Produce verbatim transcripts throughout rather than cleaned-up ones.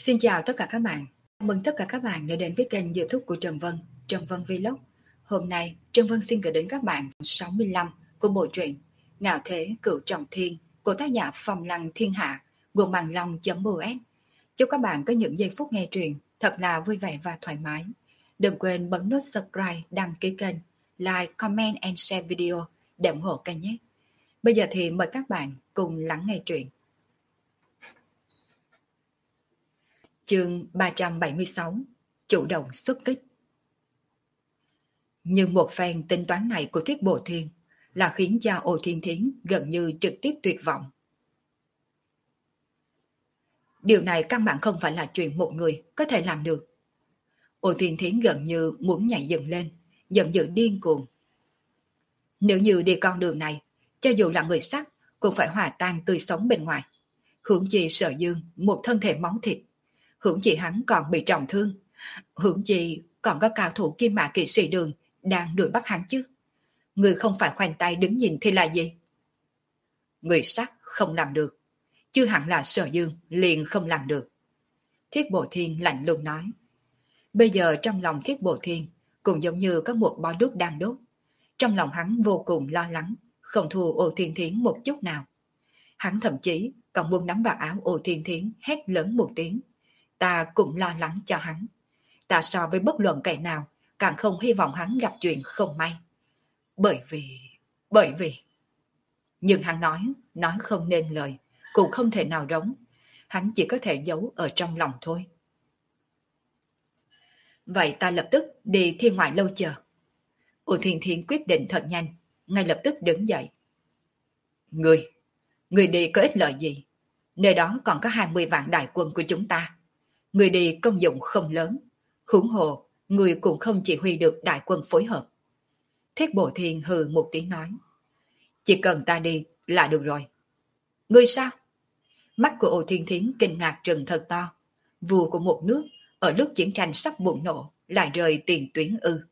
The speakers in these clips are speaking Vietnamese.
Xin chào tất cả các bạn. Chào mừng tất cả các bạn đã đến với kênh YouTube của Trần Vân, Trần Vân Vlog. Hôm nay, Trần Vân xin gửi đến các bạn phần sáu mươi lăm của bộ truyện Ngạo Thế Cửu Trọng Thiên của tác giả Phong Lăng Thiên Hạ, nguồn bằng long.us. Chúc các bạn có những giây phút nghe truyện thật là vui vẻ và thoải mái. Đừng quên bấm nút subscribe, đăng ký kênh, like, comment and share video để ủng hộ kênh nhé. Bây giờ thì mời các bạn cùng lắng nghe truyện. Chương ba trăm bảy mươi sáu, chủ động xuất kích. Nhưng một phen tính toán này của Thiết Bộ Thiên là khiến cho Ô Thiên Thiến gần như trực tiếp tuyệt vọng. Điều này căn bản không phải là chuyện một người có thể làm được. Ô Thiên Thiến gần như muốn nhảy dựng lên, giận dữ điên cuồng. Nếu như đi con đường này, cho dù là người sắc cũng phải hòa tan tươi sống bên ngoài. Huống chi Sở Dương một thân thể máu thịt, huống chi hắn còn bị trọng thương, huống chi còn có cao thủ Kim Mã Kỵ Sĩ Đường đang đuổi bắt hắn chứ. Người không phải khoanh tay đứng nhìn thì là gì? Người sắc không làm được, chứ hẳn là Sở Dương liền không làm được. Thiết Bộ Thiên lạnh lùng nói. Bây giờ trong lòng Thiết Bộ Thiên cũng giống như có một bó đuốc đang đốt. Trong lòng hắn vô cùng lo lắng, không thua Ô Thiên Thiến một chút nào. Hắn thậm chí còn muốn nắm vào áo Ô Thiên Thiến hét lớn một tiếng. Ta cũng lo lắng cho hắn. Ta so với bất luận kẻ nào càng không hy vọng hắn gặp chuyện không may. Bởi vì... bởi vì... Nhưng hắn nói, nói không nên lời, cũng không thể nào rống. Hắn chỉ có thể giấu ở trong lòng thôi. Vậy ta lập tức đi Thiên Ngoại Lâu chờ. Ô Thiên Thiên quyết định thật nhanh, ngay lập tức đứng dậy. Người, người đi có ích lợi gì? Nơi đó còn có hai mươi vạn đại quân của chúng ta. Người đi công dụng không lớn. Huống hồ, người cũng không chỉ huy được đại quân phối hợp. Thiết Bộ Thiên hừ một tiếng nói. Chỉ cần ta đi là được rồi. Ngươi sao? Mắt của Ô Thiên Thiến kinh ngạc trừng thật to. Vua của một nước, ở lúc chiến tranh sắp bùng nổ, lại rời tiền tuyến ư.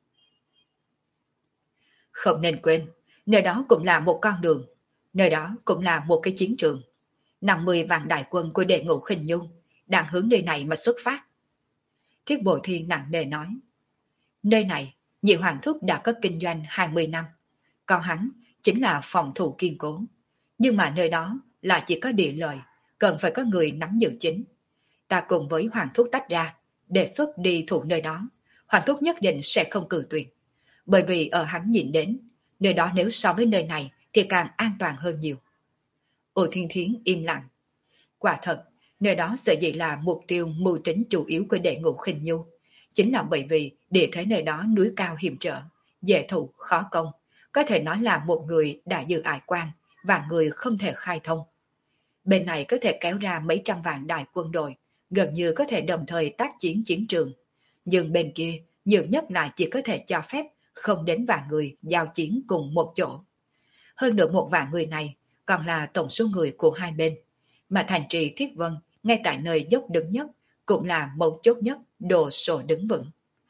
Không nên quên, nơi đó cũng là một con đường. Nơi đó cũng là một cái chiến trường. năm mươi vạn đại quân của Đệ Ngũ Khinh Nhung đang hướng nơi này mà xuất phát. Thiết Bộ Thiên nặng nề nói. Nơi này, Nhị Hoàng Thúc đã có kinh doanh hai mươi năm. Còn hắn chính là phòng thủ kiên cố. Nhưng mà nơi đó là chỉ có địa lợi, cần phải có người nắm giữ chính. Ta cùng với Hoàng Thúc tách ra, đề xuất đi thủ nơi đó. Hoàng Thúc nhất định sẽ không cự tuyệt. Bởi vì ở hắn nhìn đến, nơi đó nếu so với nơi này thì càng an toàn hơn nhiều. Ô Thiên Thiến im lặng. Quả thật, nơi đó sở dĩ là mục tiêu mưu tính chủ yếu của Đệ Ngũ Khinh Nhu. Chính là bởi vì địa thế nơi đó núi cao hiểm trở, dễ thủ khó công. Có thể nói là một người đã dự ải quan và người không thể khai thông. Bên này có thể kéo ra mấy trăm vạn đại quân đội, gần như có thể đồng thời tác chiến chiến trường. Nhưng bên kia, nhiều nhất là chỉ có thể cho phép không đến vạn người giao chiến cùng một chỗ. Hơn nữa một vạn người này còn là tổng số người của hai bên. Mà thành trì Thiết Vân, ngay tại nơi dốc đứng nhất, cũng là mấu chốt nhất, đồ sổ đứng vững.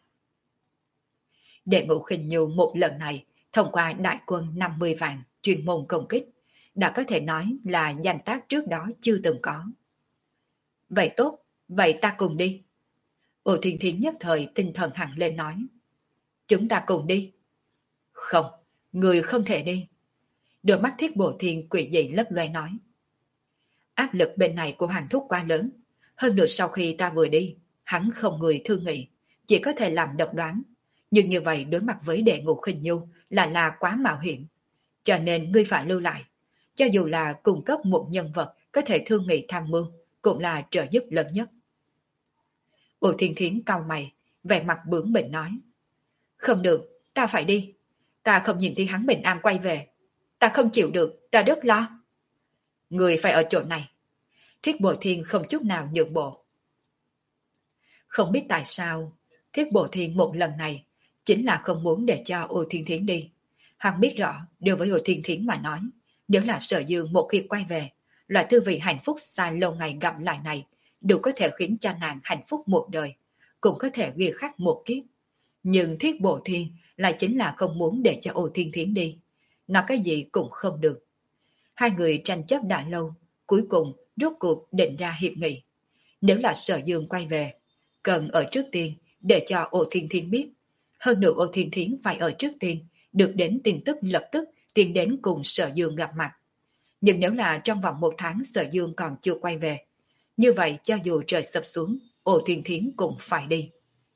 Đệ Ngũ Khinh Nhu một lần này, thông qua đại quân năm mươi vạn chuyên môn công kích, đã có thể nói là danh tác trước đó chưa từng có. Vậy tốt, vậy ta cùng đi. Ô Thiên Thiến nhất thời tinh thần hẳn lên nói. Chúng ta cùng đi. Không, người không thể đi. Đôi mắt Thiết Bộ Thiên quỷ dị lấp loe nói. Áp lực bên này của Hoàng Thúc quá lớn. Hơn nữa sau khi ta vừa đi, hắn không người thương nghị, chỉ có thể làm độc đoán. Nhưng như vậy đối mặt với Đệ Ngũ Khinh Nhu là là quá mạo hiểm. Cho nên ngươi phải lưu lại. Cho dù là cung cấp một nhân vật có thể thương nghị tham mưu, cũng là trợ giúp lớn nhất. Ô Thiên Thiến cau mày, vẻ mặt bướng bỉnh nói. Không được, ta phải đi. Ta không nhìn thấy hắn bình an quay về. Ta không chịu được, ta rất lo. Người phải ở chỗ này. Thiết Bộ Thiên không chút nào nhượng bộ. Không biết tại sao, Thiết Bộ Thiên một lần này chính là không muốn để cho Ô Thiên Thiến đi. Hắn biết rõ, đối với Ô Thiên Thiến mà nói, nếu là Sở Dương một khi quay về, loại tư vị hạnh phúc xa lâu ngày gặp lại này đủ có thể khiến cho nàng hạnh phúc một đời, cũng có thể ghi khắc một kiếp. Nhưng Thiết Bộ Thiên lại chính là không muốn để cho Ô Thiên Thiến đi. Nói cái gì cũng không được. Hai người tranh chấp đã lâu, cuối cùng rốt cuộc định ra hiệp nghị. Nếu là Sở Dương quay về, cần ở trước tiên để cho Ô Thiên Thiến biết. Hơn nữa Ô Thiên Thiến phải ở trước tiên, được đến tin tức lập tức tiến đến cùng Sở Dương gặp mặt. Nhưng nếu là trong vòng một tháng Sở Dương còn chưa quay về, như vậy cho dù trời sập xuống, Ô Thiên Thiến cũng phải đi.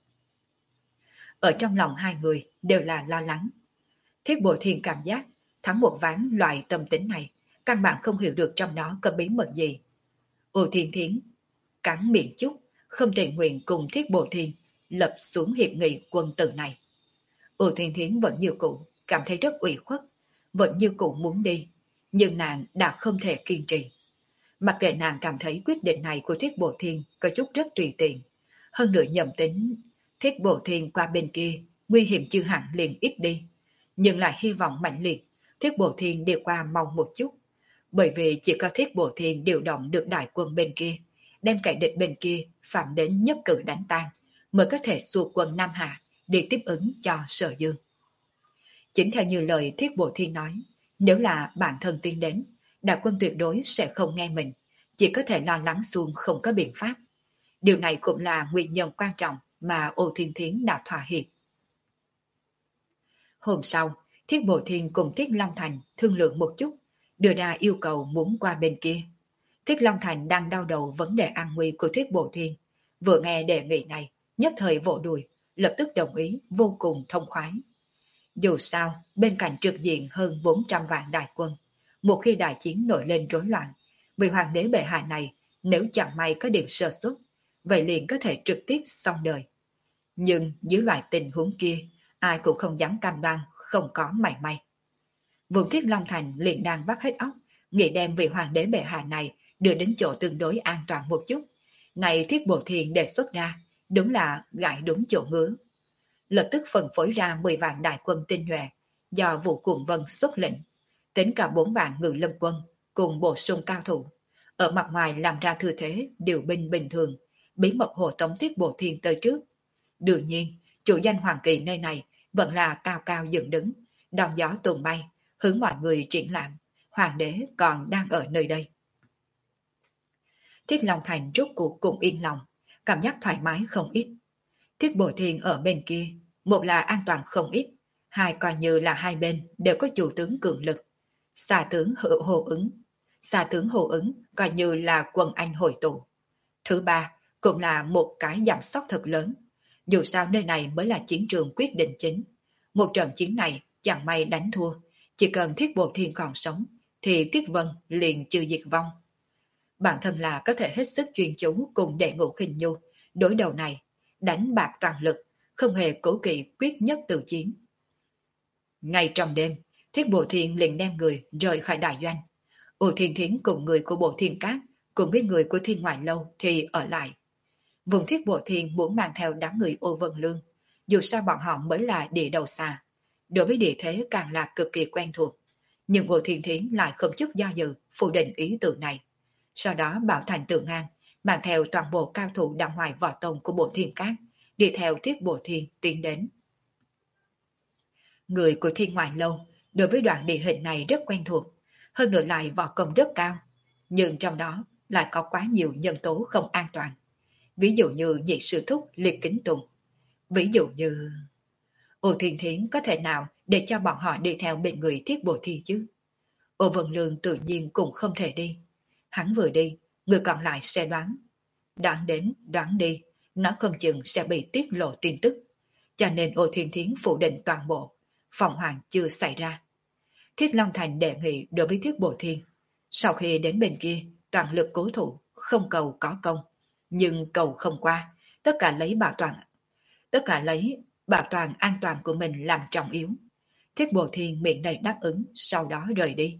Ở trong lòng hai người đều là lo lắng. Thiết Bộ Thiên cảm giác thắng một ván loại tâm tính này, căn bản không hiểu được trong đó có bí mật gì. Ô Thiên Thiến cắn miệng chút, không tình nguyện cùng Thiết Bộ Thiên lập xuống hiệp nghị quân tử này. Ô Thiên Thiến vẫn như cũ, cảm thấy rất ủy khuất, vẫn như cũ muốn đi, nhưng nàng đã không thể kiên trì. Mặc kệ nàng cảm thấy quyết định này của Thiết Bộ Thiên có chút rất tùy tiện, hơn nữa nhầm tính Thiết Bộ Thiên qua bên kia, nguy hiểm chưa hẳn liền ít đi, nhưng lại hy vọng mạnh liệt Thiết Bộ Thiên đi qua mau một chút, bởi vì chỉ có Thiết Bộ Thiên điều động được đại quân bên kia, đem kẻ địch bên kia phạm đến nhất cử đánh tan, mới có thể xua quân Nam Hạ để tiếp ứng cho Sở Dương. Chính theo như lời Thiết Bộ Thiên nói, nếu là bản thân tiến đến, đại quân tuyệt đối sẽ không nghe mình, chỉ có thể lo lắng xuống không có biện pháp. Điều này cũng là nguyên nhân quan trọng mà Ô Thiên Thiến đã thỏa hiệp. Hôm sau, Thiết Bộ Thiên cùng Thiết Long Thành thương lượng một chút, đưa ra yêu cầu muốn qua bên kia. Thiết Long Thành đang đau đầu vấn đề an nguy của Thiết Bộ Thiên, vừa nghe đề nghị này, nhất thời vỗ đùi, lập tức đồng ý, vô cùng thông khoái. Dù sao, bên cạnh trực diện hơn bốn trăm vạn đại quân, một khi đại chiến nổi lên rối loạn, vị hoàng đế bệ hạ này nếu chẳng may có điểm sơ suất, vậy liền có thể trực tiếp xong đời. Nhưng dưới loại tình huống kia, ai cũng không dám cam đoan không có mảy may. Vùng Thiết Long Thành liền đang vắt hết óc, nghĩ đem vị hoàng đế bệ hạ này đưa đến chỗ tương đối an toàn một chút. Này Thiết Bộ Thiên đề xuất ra, đúng là gãi đúng chỗ ngứa. Lập tức phân phối ra mười vạn đại quân tinh nhuệ do Vũ Cuồng Vân xuất lĩnh, tính cả bốn vạn ngự lâm quân cùng bổ sung cao thủ, ở mặt ngoài làm ra thư thế điều binh bình thường, bí mật hộ tống Thiết Bộ Thiên tới trước. Đương nhiên, chủ danh Hoàng Kỳ nơi này vẫn là cao cao dựng đứng, đón gió tuần bay, hướng mọi người triển lãm, hoàng đế còn đang ở nơi đây. Thiết Long Thành rốt cuộc cũng yên lòng, cảm giác thoải mái không ít. Thiết Bộ Thiên ở bên kia, một là an toàn không ít, hai coi như là hai bên đều có chủ tướng cường lực. Xà tướng hữu hồ ứng, xà tướng hồ ứng coi như là quân Anh hội tụ. Thứ ba, cũng là một cái giảm sóc thật lớn. Dù sao nơi này mới là chiến trường quyết định chính. Một trận chiến này chẳng may đánh thua, chỉ cần Thiết Bộ Thiên còn sống, thì Tiết Vân liền trừ diệt vong. Bản thân là có thể hết sức chuyên chú cùng đệ ngũ khinh nhu, đối đầu này, đánh bạc toàn lực, không hề cố kỵ quyết nhất tự chiến. Ngay trong đêm, Thiết Bộ Thiên liền đem người rời khỏi đại doanh. Ô Thiên Thiến cùng người của Bộ Thiên Cát, cùng với người của Thiên Ngoại Lâu thì ở lại. Vùng Thiết Bộ Thiên muốn mang theo đám người Ô Vân Lương, dù sao bọn họ mới là địa đầu xa, đối với địa thế càng là cực kỳ quen thuộc. Nhưng Ô Thiên Thiến lại không chút do dự phủ định ý tưởng này. Sau đó bảo thành Tự Ngang, mang theo toàn bộ cao thủ đằng ngoài võ tông của Bộ Thiên Cát, đi theo Thiết Bộ Thiên tiến đến. Người của Thiên Ngoại Lâu đối với đoạn địa hình này rất quen thuộc, hơn nữa lại võ công rất cao, nhưng trong đó lại có quá nhiều nhân tố không an toàn. Ví dụ như nhị sư thúc Liệt Kính Tùng. Ví dụ như... Ô Thiên Thiến có thể nào để cho bọn họ đi theo bên người Thiết Bộ Thiên chứ? Ô Vân Lương tự nhiên cũng không thể đi. Hắn vừa đi, người còn lại sẽ đoán. Đoán đến, đoán đi, nó không chừng sẽ bị tiết lộ tin tức. Cho nên Ô Thiên Thiến phủ định toàn bộ, phòng hoàng chưa xảy ra. Thiết Long Thành đề nghị đối với Thiết Bộ Thiên. Sau khi đến bên kia, toàn lực cố thủ, không cầu có công. Nhưng cầu không qua, tất cả lấy bảo toàn, tất cả lấy bảo toàn an toàn của mình làm trọng yếu. Thiết Bộ Thiên miệng đầy đáp ứng, sau đó rời đi.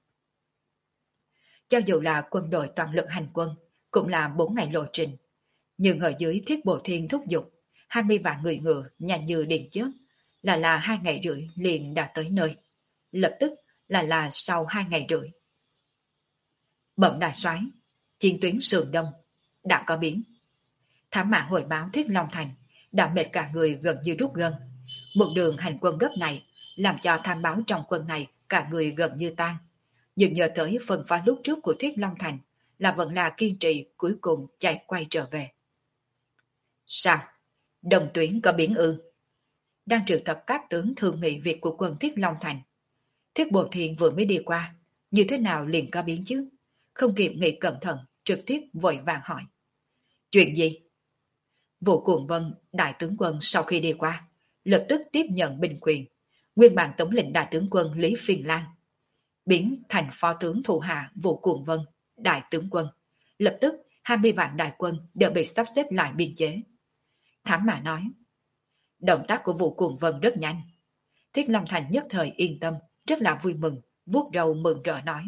Cho dù là quân đội toàn lực hành quân, cũng là bốn ngày lộ trình. Nhưng ở dưới Thiết Bộ Thiên thúc giục, hai mươi vạn người ngựa nhanh như điện chớp, là là hai ngày rưỡi liền đã tới nơi. Lập tức là là sau hai ngày rưỡi. Bẩm đại soái, chiến tuyến sườn đông đã có biến. Thám mã hồi báo Thiết Long Thành đã mệt cả người gần như rút gân. Một đường hành quân gấp này làm cho tham báo trong quân này cả người gần như tan. Nhưng nhờ tới phần phá lúc trước của Thiết Long Thành, là vẫn là kiên trì cuối cùng chạy quay trở về. Sao? Đồng tuyến có biến ư? Đang triệu tập các tướng thương nghị việc của quân Thiết Long Thành. Thiết Bộ Thiên vừa mới đi qua, như thế nào liền có biến chứ? Không kịp nghĩ cẩn thận, trực tiếp vội vàng hỏi. Chuyện gì? Vũ Cuồng Vân, đại tướng quân sau khi đi qua, lập tức tiếp nhận binh quyền. Nguyên bản tổng lĩnh đại tướng quân Lý Phiền Lan biến thành phó tướng thủ hạ Vũ Cuồng Vân, đại tướng quân. Lập tức hai mươi vạn đại quân đều bị sắp xếp lại biên chế. Thám Mã nói, động tác của Vũ Cuồng Vân rất nhanh. Thiết Long Thành nhất thời yên tâm, rất là vui mừng, vuốt râu mừng rỡ nói.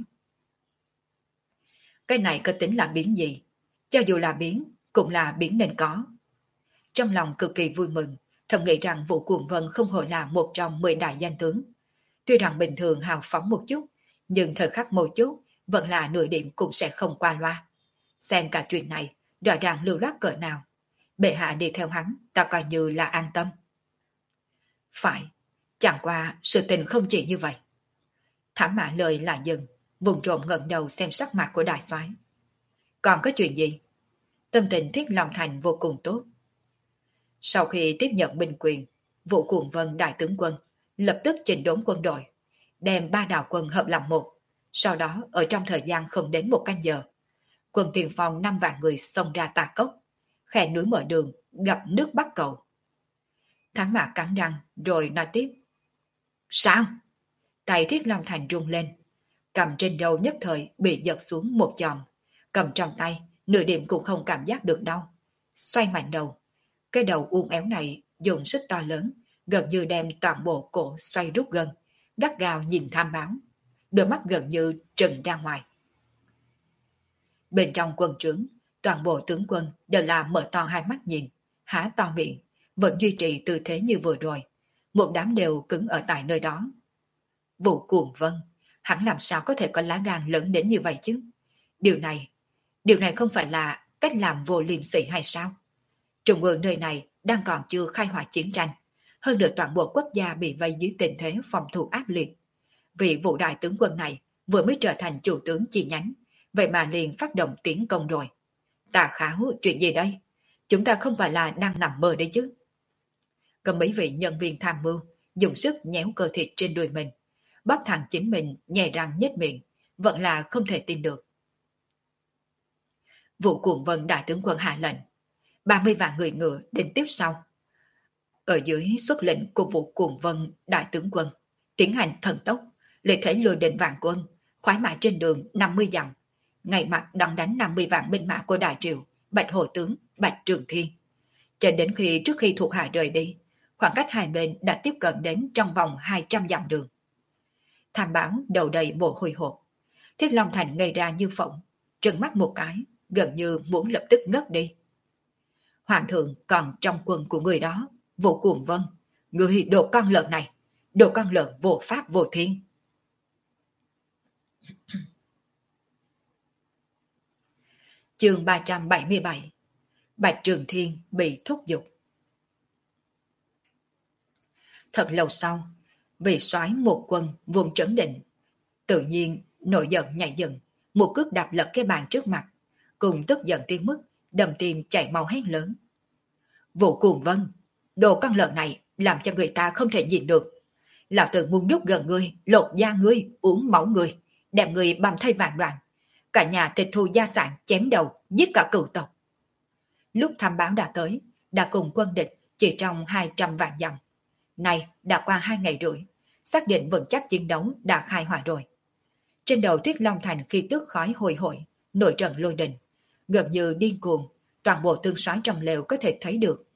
Cái này có tính là biến gì? Cho dù là biến, cũng là biến nên có. Trong lòng cực kỳ vui mừng, thầm nghĩ rằng Vũ Cuồng Vân không hổ là một trong mười đại danh tướng. Tuy rằng bình thường hào phóng một chút, nhưng thời khắc một chút vẫn là nửa điểm cũng sẽ không qua loa. Xem cả chuyện này, rõ ràng lưu loát cỡ nào. Bệ hạ đi theo hắn, ta coi như là an tâm. Phải, chẳng qua sự tình không chỉ như vậy. Thám Mã lời là dừng, vùng trộm ngẩng đầu xem sắc mặt của đại soái. Còn có chuyện gì? Tâm tình Thiết Long Thành vô cùng tốt. Sau khi tiếp nhận binh quyền, Vũ Cuồng Vân đại tướng quân lập tức chỉnh đốn quân đội, đem ba đạo quân hợp làm một. Sau đó ở trong thời gian không đến một canh giờ, quân tiền phong năm vạn người xông ra Tà Cốc, khe núi mở đường, gặp nước Bắc Cầu. Thám Mã cắn răng rồi nói tiếp. Sao? Tay Thiết Long Thành rung lên, cầm trên đầu nhất thời bị giật xuống một chòm, cầm trong tay, nửa điểm cũng không cảm giác được đau. Xoay mạnh đầu, cái đầu uốn éo này dùng sức to lớn, gần như đem toàn bộ cổ xoay rút gần, gắt gao nhìn tham báo, đôi mắt gần như trừng ra ngoài. Bên trong quân trướng, toàn bộ tướng quân đều là mở to hai mắt nhìn, há to miệng, vẫn duy trì tư thế như vừa rồi, một đám đều cứng ở tại nơi đó. Vũ Cuồng Vân, hắn làm sao có thể có lá gan lớn đến như vậy chứ? Điều này, điều này không phải là cách làm vô liêm sỉ hay sao? Trung ương nơi này đang còn chưa khai hỏa chiến tranh, hơn nữa toàn bộ quốc gia bị vây dưới tình thế phòng thủ ác liệt. Vị Vũ đại tướng quân này vừa mới trở thành chủ tướng chi nhánh, vậy mà liền phát động tiến công rồi. Tà Kháo, chuyện gì đây? Chúng ta không phải là đang nằm mơ đấy chứ? Có mấy vị nhân viên tham mưu dùng sức nhéo cơ thịt trên đùi mình, bóp thẳng chính mình nhè răng nhếch miệng, vẫn là không thể tin được. Vũ Cuồng Vân đại tướng quân hạ lệnh, ba mươi vạn người ngựa đến tiếp sau. Ở dưới xuất lệnh của Vũ Cuồng Vân đại tướng quân, tiến hành thần tốc, lợi thế lùi đến vạn quân, khoái mã trên đường năm mươi dặm, ngày mặt đón đánh năm mươi vạn binh mã của Đại Triều, Bạch Hổ Tướng, Bạch Trường Thiên. Cho đến khi trước khi thuộc hạ rời đi, khoảng cách hai bên đã tiếp cận đến trong vòng hai trăm dặm đường. Tham báo đầu đầy mồ hôi hột, Thiết Long Thành ngây ra như phỏng, trừng mắt một cái, gần như muốn lập tức ngất đi. Hoàng thượng còn trong quân của người đó, Vũ Cuồng Vân, người đồ con lợn này, đồ con lợn vô pháp vô thiên. Chương ba trăm bảy mươi bảy, Bạch Trường Thiên bị thúc giục. Thật lâu sau, vị soái một quân vùng trấn định, tự nhiên nổi giận nhảy dựng, một cước đạp lật cái bàn trước mặt, cùng tức giận tới mức đầm tim chảy máu hét lớn. Vũ Cuồng Vân, đồ con lợn này làm cho người ta không thể nhìn được. Lão tử muốn đút gần ngươi, lột da ngươi, uống máu ngươi, đem ngươi băm thây vạn đoạn. Cả nhà tịch thu gia sản, chém đầu, giết cả cửu tộc. Lúc tham báo đã tới, đã cùng quân địch chỉ trong hai trăm vạn dặm. Nay đã qua hai ngày rưỡi, xác định vững chắc chiến đấu đã khai hỏa rồi. Trên đầu Tuyết Long Thành khi tức khói hồi hội, nổi trận lôi đình, gần như điên cuồng, toàn bộ tương soái trong lều có thể thấy được.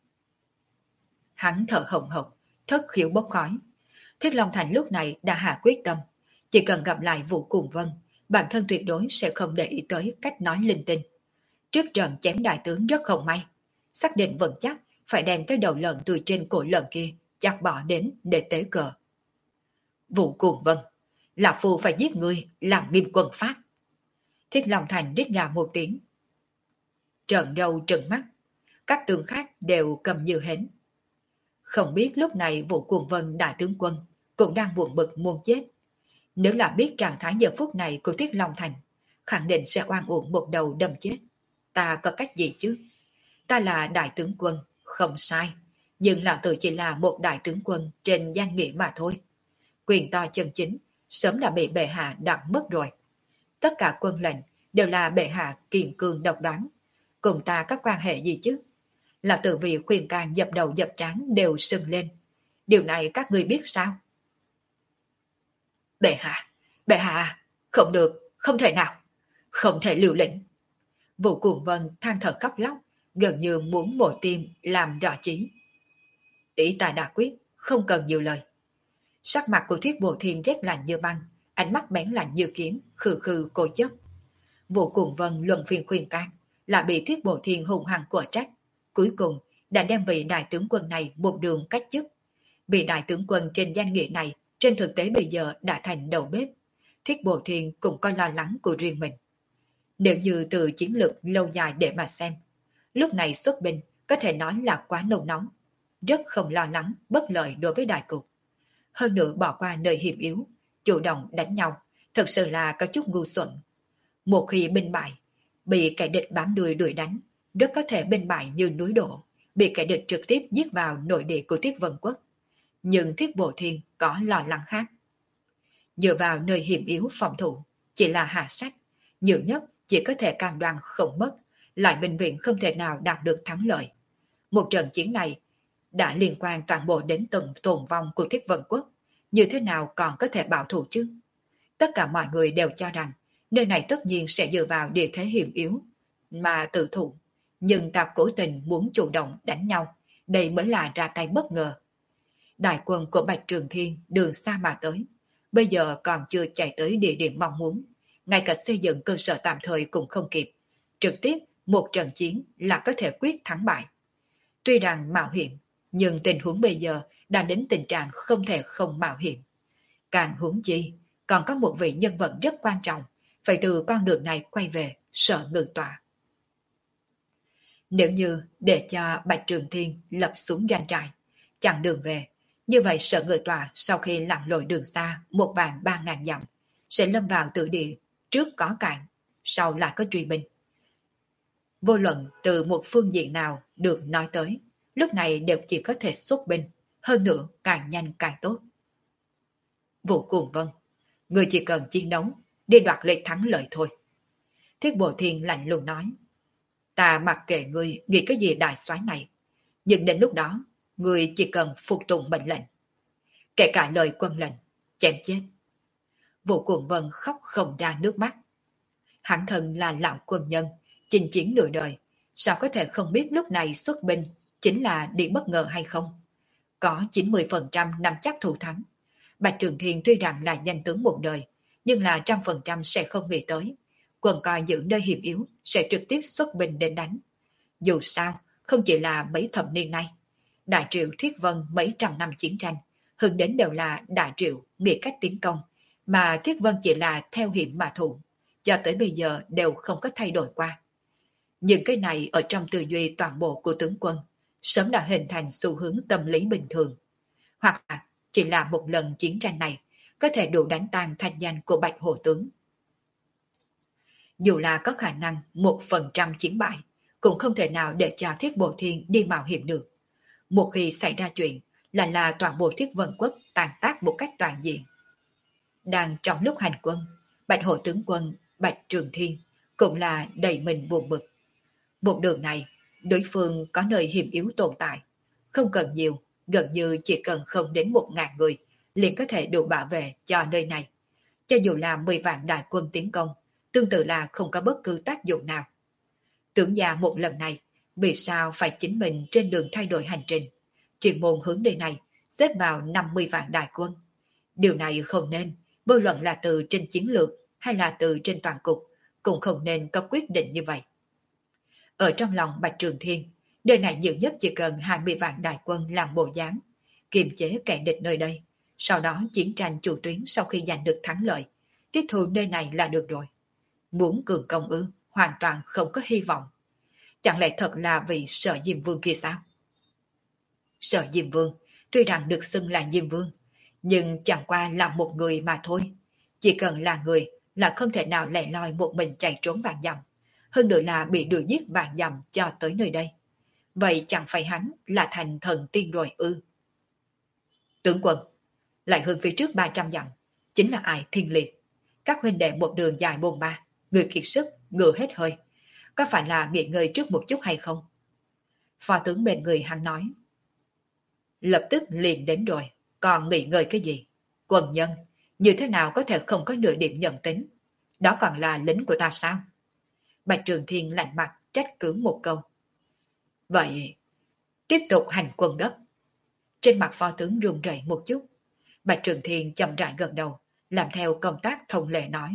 Hắn thở hồng hộc, thất khiếu bốc khói. Thiết Long Thành lúc này đã hạ quyết tâm, chỉ cần gặp lại Vũ Cuồng Vân, bản thân tuyệt đối sẽ không để ý tới cách nói linh tinh. Trước trận chém đại tướng rất không may, xác định vững chắc phải đem cái đầu lợn từ trên cổ lợn kia chặt bỏ đến để tế cờ. Vũ Cuồng Vân, lão phu phải giết ngươi làm nghiêm quân pháp. Thiết Long Thành rít gào một tiếng. Trợn đầu trừng mắt, các tướng khác đều cầm như hến. Không biết lúc này Vũ Cuồng Vân đại tướng quân cũng đang buồn bực muốn chết. Nếu là biết trạng thái giờ phút này của Thiết Long Thành, khẳng định sẽ oan uổng một đầu đâm chết. Ta có cách gì chứ? Ta là đại tướng quân, không sai. Nhưng lão tử chỉ là một đại tướng quân trên danh nghĩa mà thôi. Quyền to chân chính, sớm đã bị bệ hạ đoạt mất rồi. Tất cả quân lệnh đều là bệ hạ kiên cường độc đoán. Cùng ta có quan hệ gì chứ? Lão tử vì khuyên can dập đầu dập trán đều sưng lên. Điều này các ngươi biết sao? Bệ hạ, bệ hạ, không được, không thể nào, không thể liều lĩnh. Vũ Cuồng Vân than thở khóc lóc, gần như muốn mổ tim làm rõ chí. Ý ta đã quyết, không cần nhiều lời. Sắc mặt của Thiết Bộ Thiên rét lạnh như băng, ánh mắt bén lạnh như kiếm, khư khư cố chấp. Vũ Cuồng Vân luân phiên khuyên can, là bị Thiết Bộ Thiên hung hăng của trách. Cuối cùng đã đem vị đại tướng quân này một đường cách chức. Vị đại tướng quân trên danh nghĩa này trên thực tế bây giờ đã thành đầu bếp. Thiết Bộ Thiên cũng có lo lắng của riêng mình. Nếu như từ chiến lược lâu dài để mà xem, lúc này xuất binh có thể nói là quá nồng nóng, rất không lo lắng bất lợi đối với đại cục. Hơn nữa bỏ qua nơi hiểm yếu, chủ động đánh nhau, thật sự là có chút ngu xuẩn. Một khi binh bại, bị kẻ địch bám đuôi đuổi đánh, rất có thể binh bại như núi đổ, bị kẻ địch trực tiếp giết vào nội địa của Thiết Vân Quốc. Nhưng Thiết Bộ Thiên có lo lắng khác. Dựa vào nơi hiểm yếu phòng thủ, chỉ là hạ sách, nhiều nhất chỉ có thể cam đoan không mất, lại bệnh viện không thể nào đạt được thắng lợi. Một trận chiến này đã liên quan toàn bộ đến từng tồn vong của Thiết Vân Quốc, như thế nào còn có thể bảo thủ chứ? Tất cả mọi người đều cho rằng nơi này tất nhiên sẽ dựa vào địa thế hiểm yếu mà tự thủ, nhưng ta cố tình muốn chủ động đánh nhau, đây mới là ra tay bất ngờ. Đại quân của Bạch Trường Thiên đường xa mà tới, bây giờ còn chưa chạy tới địa điểm mong muốn, ngay cả xây dựng cơ sở tạm thời cũng không kịp, trực tiếp một trận chiến là có thể quyết thắng bại. Tuy rằng mạo hiểm, nhưng tình huống bây giờ đã đến tình trạng không thể không mạo hiểm. Càng huống chi, còn có một vị nhân vật rất quan trọng, phải từ con đường này quay về Sở Ngự Tọa. Nếu như để cho Bạch Trường Thiên lập xuống doanh trại, chặn đường về, như vậy Sở Ngự Tọa sau khi lặn lội đường xa một vạn ba ngàn dặm, sẽ lâm vào tử địa, trước có cạn, sau lại có truy binh. Vô luận từ một phương diện nào được nói tới, lúc này đều chỉ có thể xuất binh, hơn nữa càng nhanh càng tốt. Vũ Cuồng Vân, người chỉ cần chiến đấu, đi đoạt lấy thắng lợi thôi. Thiết Bộ Thiên lạnh lùng nói, ta mặc kệ ngươi nghĩ cái gì đại soái này, nhưng đến lúc đó, ngươi chỉ cần phục tùng mệnh lệnh. Kể cả lời quân lệnh, chém chết. Vũ Cuồng Vân khóc không ra nước mắt. Hắn thân là lão quân nhân, chinh chiến nửa đời, sao có thể không biết lúc này xuất binh chính là đi bất ngờ hay không? Có chín mươi phần trăm nắm chắc thủ thắng. Bạch Trường Thiên tuy rằng là danh tướng một đời, nhưng là trăm phần trăm sẽ không nghĩ tới. Quân coi giữ nơi hiểm yếu sẽ trực tiếp xuất binh đến đánh. Dù sao, không chỉ là mấy thập niên nay. Đại triệu Thiết Vân mấy trăm năm chiến tranh, hướng đến đều là đại triệu nghĩ cách tiến công, mà Thiết Vân chỉ là theo hiểm mà thủ, cho tới bây giờ đều không có thay đổi qua. Những cái này ở trong tư duy toàn bộ của tướng quân, sớm đã hình thành xu hướng tâm lý bình thường. Hoặc là chỉ là một lần chiến tranh này có thể đủ đánh tan thanh danh của Bạch Hổ tướng. Dù là có khả năng một phần trăm chiến bại, cũng không thể nào để cho Thiết Bộ Thiên đi mạo hiểm được. Một khi xảy ra chuyện là là toàn bộ Thiết Vân Quốc tàn tác một cách toàn diện. Đang trong lúc hành quân, Bạch Hổ tướng quân Bạch Trường Thiên cũng là đầy mình buồn bực. Một đường này, đối phương có nơi hiểm yếu tồn tại, không cần nhiều, gần như chỉ cần không đến một ngàn người liền có thể đủ bảo vệ cho nơi này. Cho dù là mười vạn đại quân tiến công, tương tự là không có bất cứ tác dụng nào. Tưởng gia một lần này, vì sao phải chính mình trên đường thay đổi hành trình, chuyên môn hướng nơi này xếp vào năm mươi vạn đại quân. Điều này không nên, vô luận là từ trên chiến lược hay là từ trên toàn cục, cũng không nên có quyết định như vậy. Ở trong lòng Bạch Trường Thiên, nơi này nhiều nhất chỉ cần hai mươi vạn đại quân làm bộ dáng, kiềm chế kẻ địch nơi đây. Sau đó chiến tranh chủ tuyến sau khi giành được thắng lợi, tiếp thu nơi này là được rồi. Muốn cường công ư, hoàn toàn không có hy vọng. Chẳng lẽ thật là vì Sở Diêm Vương kia sao? Sở Diêm Vương, tuy rằng được xưng là Diêm Vương, nhưng chẳng qua là một người mà thôi. Chỉ cần là người, là không thể nào lẻ loi một mình chạy trốn vạn dặm, hơn nữa là bị đuổi giết vạn dặm cho tới nơi đây. Vậy chẳng phải hắn là thành thần tiên rồi ư? Tướng quân, lại hơn phía trước ba trăm dặm, chính là Ải Thiên Liệt. Các huynh đệ một đường dài bôn ba, người kiệt sức, ngựa hết hơi. Có phải là nghỉ ngơi trước một chút hay không? Phó tướng bên người hắn nói. Lập tức liền đến rồi, còn nghỉ ngơi cái gì? Quân nhân, như thế nào có thể không có nửa điểm nhận tính? Đó còn là lính của ta sao? Bạch Trường Thiên lạnh mặt trách cứ một câu. Vậy, tiếp tục hành quân gấp. Trên mặt phó tướng run rẩy một chút. Bạch Trường Thiên chậm rãi gật đầu, làm theo công tác thông lệ nói.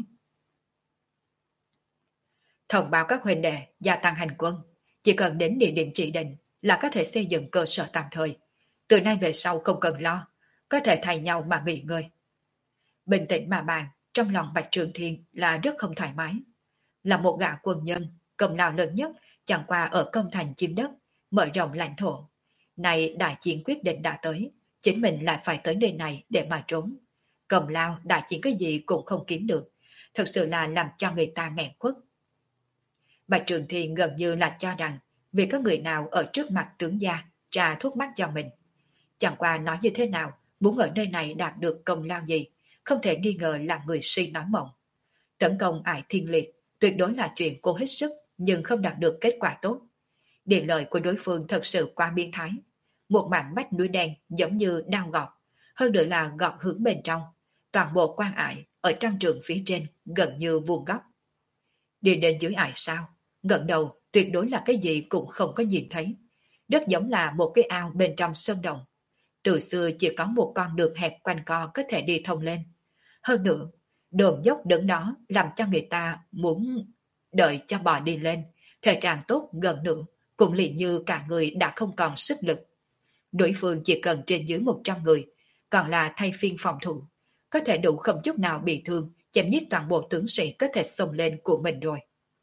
Thông báo các huynh đệ gia tăng hành quân, chỉ cần đến địa điểm chỉ định là có thể xây dựng cơ sở tạm thời. Từ nay về sau không cần lo, có thể thay nhau mà nghỉ ngơi. Bình tĩnh mà bàn, trong lòng Bạch Trường Thiên là rất không thoải mái. Là một gã quân nhân, công lao lớn nhất chẳng qua ở công thành chiếm đất, mở rộng lãnh thổ. Này đại chiến quyết định đã tới, chính mình lại phải tới nơi này để mà trốn. Công lao đại chiến cái gì cũng không kiếm được, thực sự là làm cho người ta nghẹn khuất. Bạch Trường Thiên gần như là cho rằng vì có người nào ở trước mặt tướng gia trà thuốc mắt cho mình. Chẳng qua nói như thế nào, muốn ở nơi này đạt được công lao gì, không thể nghi ngờ là người si nói mộng. Tấn công Ải Thiên Liệt tuyệt đối là chuyện cố hết sức nhưng không đạt được kết quả tốt. Điện lợi của đối phương thật sự quá biến thái. Một mảng vách núi đen giống như đao gọt, hơn nữa là gọt hướng bên trong. Toàn bộ quan ải ở trăm trường phía trên gần như vuông góc. Đi đến dưới ải sao, ngẩng đầu tuyệt đối là cái gì cũng không có nhìn thấy. Rất giống là một cái ao bên trong sơn động. Từ xưa chỉ có một con đường hẹp quanh co có thể đi thông lên. Hơn nữa, đồn dốc đứng đó làm cho người ta muốn đợi cho bò đi lên. Thể trạng tốt gần nửa, cũng liền như cả người đã không còn sức lực. Đối phương chỉ cần trên dưới một trăm người, còn là thay phiên phòng thủ, có thể đủ không chút nào bị thương, chém giết toàn bộ tướng sĩ có thể xông lên của mình rồi.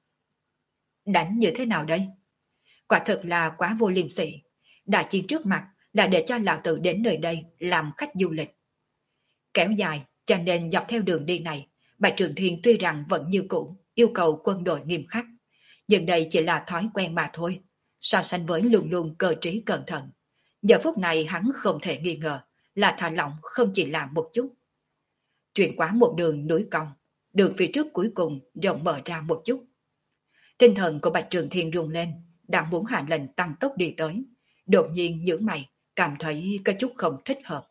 Đánh như thế nào đây? Quả thực là quá vô liêm sỉ. Đại chiến trước mặt là để cho lão tử đến nơi đây làm khách du lịch. Kéo dài, cho nên dọc theo đường đi này, Bạch Trường Thiên tuy rằng vẫn như cũ, yêu cầu quân đội nghiêm khắc. Nhưng đây chỉ là thói quen mà thôi, so sánh với luôn luôn cơ trí cẩn thận. Giờ phút này hắn không thể nghi ngờ là thả lỏng không chỉ là một chút. Chuyển qua một đường núi cong, đường phía trước cuối cùng rộng mở ra một chút. Tinh thần của Bạch Trường Thiên rung lên, đang muốn hạ lệnh tăng tốc đi tới. Đột nhiên nhướng mày, cảm thấy có chút không thích hợp.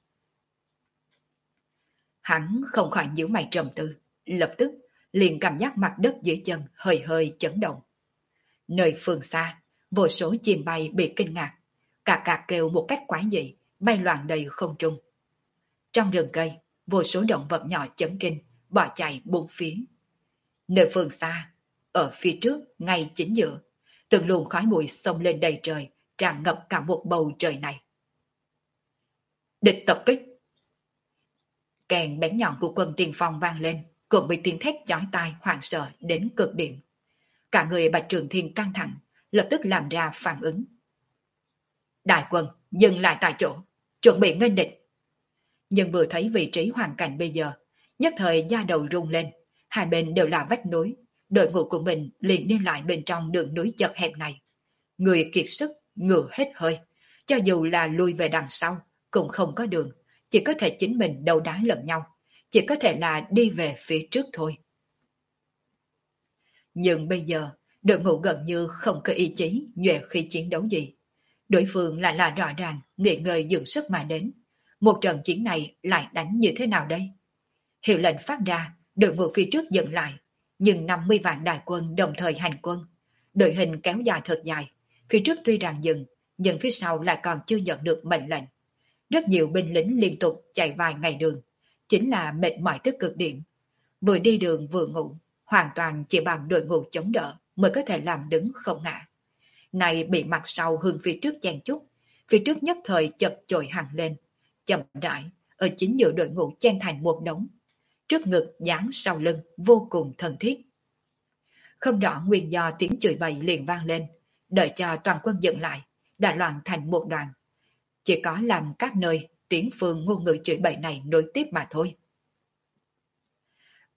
Hắn không khỏi nhíu mày trầm tư, lập tức liền cảm giác mặt đất dưới chân hơi hơi chấn động. Nơi phương xa, vô số chim bay bị kinh ngạc, cà cà kêu một cách quái dị, bay loạn đầy không trung. Trong rừng cây, vô số động vật nhỏ chấn kinh, bỏ chạy bốn phía. Nơi phương xa, ở phía trước, ngay chính giữa, từng luồng khói bụi xông lên đầy trời, tràn ngập cả một bầu trời này. Địch tập kích! Kèn bén nhọn của quân tiên phong vang lên, cùng với tiếng thét chói tai hoảng sợ đến cực điểm. Cả người Bạch Trường Thiên căng thẳng, lập tức làm ra phản ứng. Đại quân, dừng lại tại chỗ, chuẩn bị nghênh địch. Nhưng vừa thấy vị trí hoàn cảnh bây giờ, nhất thời da đầu rung lên, hai bên đều là vách núi, đội ngũ của mình liền đi lại bên trong đường núi chật hẹp này. Người kiệt sức, ngựa hết hơi, cho dù là lui về đằng sau, cũng không có đường, chỉ có thể chính mình đấu đá lẫn nhau, chỉ có thể là đi về phía trước thôi. Nhưng bây giờ, đội ngũ gần như không có ý chí, nhuệ khi chiến đấu gì. Đối phương lại là rõ ràng, nghỉ ngơi dưỡng sức mà đến. Một trận chiến này lại đánh như thế nào đây? Hiệu lệnh phát ra, đội ngũ phía trước dừng lại, nhưng năm mươi vạn đại quân đồng thời hành quân. Đội hình kéo dài thật dài, phía trước tuy rằng dừng, nhưng phía sau lại còn chưa nhận được mệnh lệnh. Rất nhiều binh lính liên tục chạy vài ngày đường, chính là mệt mỏi tới cực điểm. Vừa đi đường vừa ngủ, hoàn toàn chỉ bằng đội ngũ chống đỡ mới có thể làm đứng không ngã. Này bị mặt sau hướng phía trước chen chút, phía trước nhất thời chật chội hẳn lên, chậm rãi ở chính giữa đội ngũ chen thành một đống. Trước ngực dán sau lưng vô cùng thân thiết. Không rõ nguyên do tiếng chửi bậy liền vang lên, đợi cho toàn quân dừng lại, đã loạn thành một đoàn. Chỉ có làm các nơi tiếng phương ngôn ngữ chửi bậy này nối tiếp mà thôi.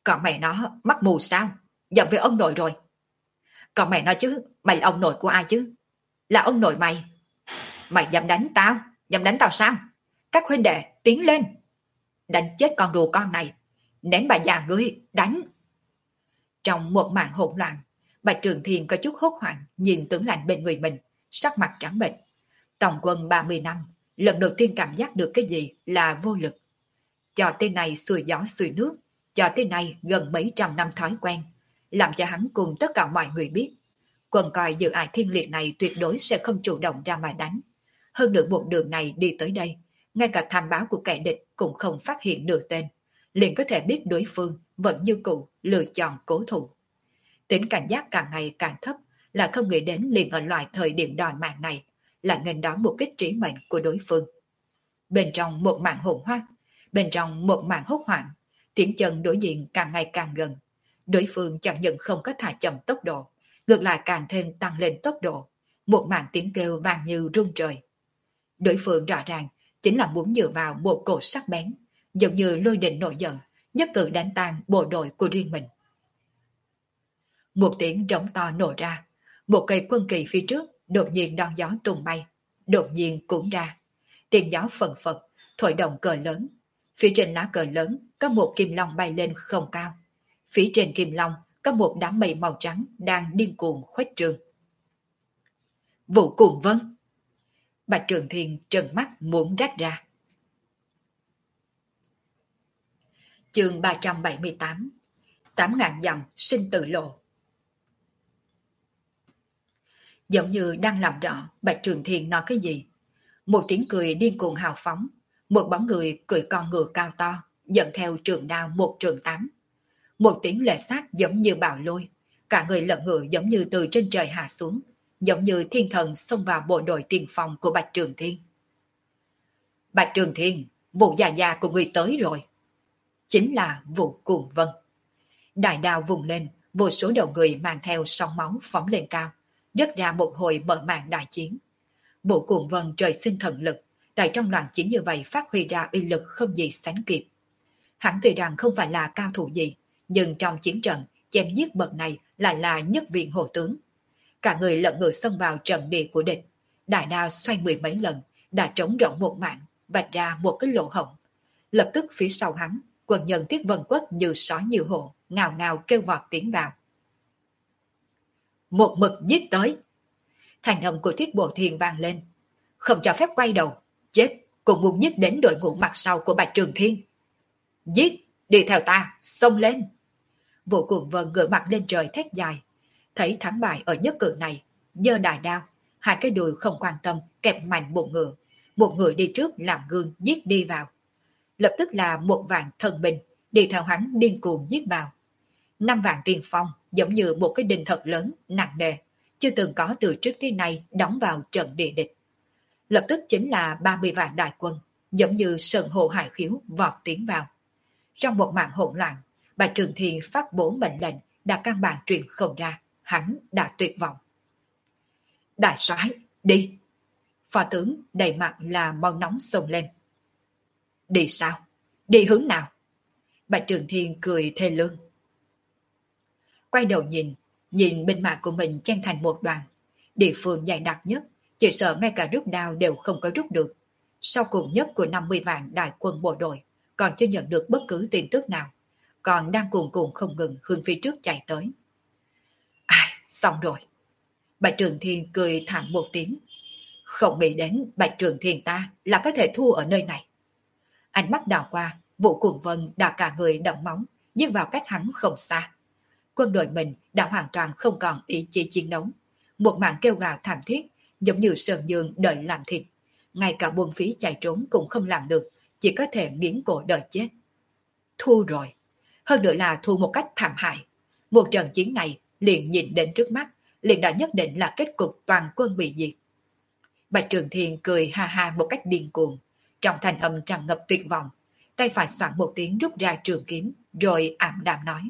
Còn mẹ nó mắt mù sao? Giận về ông nội rồi. Còn mẹ nó chứ, mày là ông nội của ai chứ? Là ông nội mày. Mày dám đánh tao? Dám đánh tao sao? Các huynh đệ tiến lên. Đánh chết con rùa con này. Ném bà già ngươi, đánh. Trong một màn hỗn loạn, Bạch Trường Thiên có chút hốt hoảng nhìn tướng lạnh bên người mình, sắc mặt trắng bệch. Tổng quân ba mươi năm, lần đầu tiên cảm giác được cái gì là vô lực. Cho tới nay xuôi gió xuôi nước, cho tới nay gần mấy trăm năm thói quen, làm cho hắn cùng tất cả mọi người biết. Quân coi dự ải thiên liệt này tuyệt đối sẽ không chủ động ra mà đánh. Hơn nữa một đường này đi tới đây, ngay cả tham báo của kẻ địch cũng không phát hiện nửa tên, liền có thể biết đối phương vẫn như cũ lựa chọn cố thủ. Tính cảnh giác càng ngày càng thấp, là không nghĩ đến liền ở loại thời điểm đòi mạng này, là nghênh đón một kích trí mệnh của đối phương. Bên trong một màn hỗn hoang, bên trong một màn hốt hoảng, tiếng chân đối diện càng ngày càng gần. Đối phương chẳng những không có thả chậm tốc độ, ngược lại càng thêm tăng lên tốc độ. Một màn tiếng kêu vang như rung trời. Đối phương rõ ràng chính là muốn dựa vào một cột sắc bén, giống như lôi đình nổi giận, nhất cử đánh tan bộ đội của riêng mình. Một tiếng rống to nổ ra, một cây quân kỳ phía trước đột nhiên đón gió tung bay, đột nhiên cuốn ra. Tiếng gió phần phật, thổi động cờ lớn. Phía trên lá cờ lớn có một kim long bay lên không cao. Phía trên kim long có một đám mây màu trắng đang điên cuồng khuếch trương. Vũ Cuồng Vân! Bạch Trường Thiên trợn mắt muốn rách ra. Chương ba trăm bảy mươi tám. Tám ngàn dặm sinh tử lộ. Giống như đang làm rõ Bạch Trường Thiên nói cái gì. Một tiếng cười điên cuồng hào phóng, một bóng người cười con ngựa cao to, dẫn theo trường đao một trường tám. Một tiếng lệ sát giống như bạo lôi, cả người lẫn ngựa giống như từ trên trời hạ xuống, giống như thiên thần xông vào bộ đội tiền phòng của Bạch Trường Thiên. Bạch Trường Thiên, vụ già già của người tới rồi. Chính là Vũ Cuồng Vân. Đại đao vùng lên, vô số đầu người mang theo sóng máu phóng lên cao, rớt ra một hồi mở màn đại chiến. Vũ Cuồng Vân trời sinh thần lực, tại trong loạn chiến như vậy phát huy ra uy lực không gì sánh kịp. Hắn tuy rằng không phải là cao thủ gì, nhưng trong chiến trận chém giết bậc này lại là nhất viện hộ tướng. Cả người lẫn ngựa xông vào trận địa của địch, đại đao xoay mười mấy lần, đã trống rỗng một mạng, vạch ra một cái lỗ hổng. Lập tức phía sau hắn, quân nhân Tiết Vân Quất như sói như hổ, ngào ngào kêu vọt tiến vào. Một mực giết tới. Thành âm của Thiết Bộ Thiên vang lên. Không cho phép quay đầu, chết cũng muốn giết đến đội ngũ mặt sau của Bạch Trường Thiên. Giết, đi theo ta, xông lên. Vũ Cuồng Vân ngửa mặt lên trời thét dài. Thấy thắng bại ở nhất cử này, giơ đại đao, hai cái đùi không quan tâm kẹp mạnh bụng ngựa. Một người đi trước làm gương giết đi vào. Lập tức là một vạn thần binh đi theo hắn điên cuồng giết vào. Năm vạn tiền phong giống như một cái đinh thật lớn, nặng nề, chưa từng có từ trước tới nay đóng vào trận địa địch. Lập tức chính là ba mươi vạn đại quân, giống như sơn hồ hải khiếu vọt tiến vào. Trong một màn hỗn loạn, Bạch Trường Thiên phát bố mệnh lệnh đã căn bản truyền không ra, hắn đã tuyệt vọng. Đại soái, đi! Phó tướng đầy mặt là mau nóng xông lên. Đi sao? Đi hướng nào? Bạch Trường Thiên cười thê lương. Quay đầu nhìn, nhìn binh mã của mình chen thành một đoàn. Địa phương dày đặc nhất, chỉ sợ ngay cả rút đao đều không có rút được. Sau cùng nhất của năm mươi vạn đại quân bộ đội, còn chưa nhận được bất cứ tin tức nào, còn đang cuồn cuộn không ngừng hướng phía trước chạy tới. Ai, xong rồi. Bạch Trường Thiên cười thẳng một tiếng. Không nghĩ đến Bạch Trường Thiên ta là có thể thua ở nơi này. Ánh mắt đảo qua, Vũ Cuồng Vân đã cả người đẫm máu, giết vào cách hắn không xa. Quân đội mình đã hoàn toàn không còn ý chí chiến đấu. Một màn kêu gào thảm thiết, giống như sườn giường đợi làm thịt. Ngay cả buôn phí chạy trốn cũng không làm được, chỉ có thể nghiến cổ đợi chết. Thua rồi. Hơn nữa là thua một cách thảm hại. Một trận chiến này liền nhìn đến trước mắt, liền đã nhất định là kết cục toàn quân bị diệt. Bạch Trường Thiên cười ha ha một cách điên cuồng, trong thanh âm tràn ngập tuyệt vọng, tay phải soạn một tiếng rút ra trường kiếm, rồi ảm đạm nói.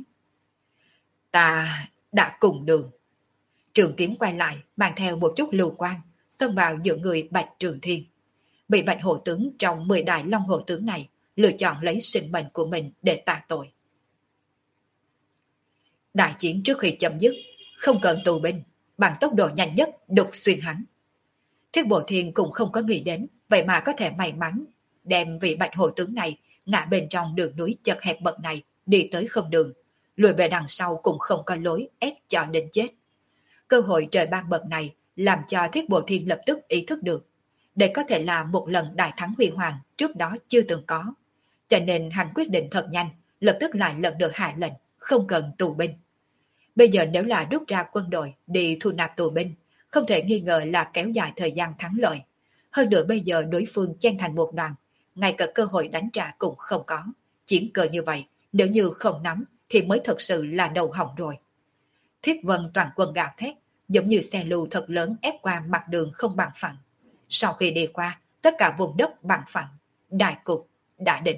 Ta đã cùng đường. Trường kiếm quay lại, mang theo một chút lưu quang, xông vào giữa người Bạch Trường Thiên. Bị Bạch hộ tướng trong mười đại long hộ tướng này lựa chọn lấy sinh mệnh của mình để tạ tội. Đại chiến trước khi chấm dứt, không cần tù binh, bằng tốc độ nhanh nhất đục xuyên hắn. Thiết Bộ Thiên cũng không có nghĩ đến, vậy mà có thể may mắn đem vị bạch hổ tướng này ngã bên trong đường núi chật hẹp bậc này đi tới không đường, lùi về đằng sau cũng không có lối, ép cho đến chết. Cơ hội trời ban bậc này làm cho Thiết Bộ Thiên lập tức ý thức được. Đây có thể là một lần đại thắng huy hoàng trước đó chưa từng có. Cho nên hắn quyết định thật nhanh, lập tức lại lần nữa hạ lệnh, không cần tù binh. Bây giờ nếu là rút ra quân đội đi thu nạp tù binh, không thể nghi ngờ là kéo dài thời gian thắng lợi. Hơn nữa bây giờ đối phương chen thành một đoàn, ngay cả cơ hội đánh trả cũng không có. Chiến cờ như vậy, nếu như không nắm thì mới thật sự là đầu hỏng rồi. Thiết Vân toàn quân gào thét, giống như xe lưu thật lớn ép qua mặt đường không bằng phẳng. Sau khi đi qua, tất cả vùng đất bằng phẳng, đại cục đã định.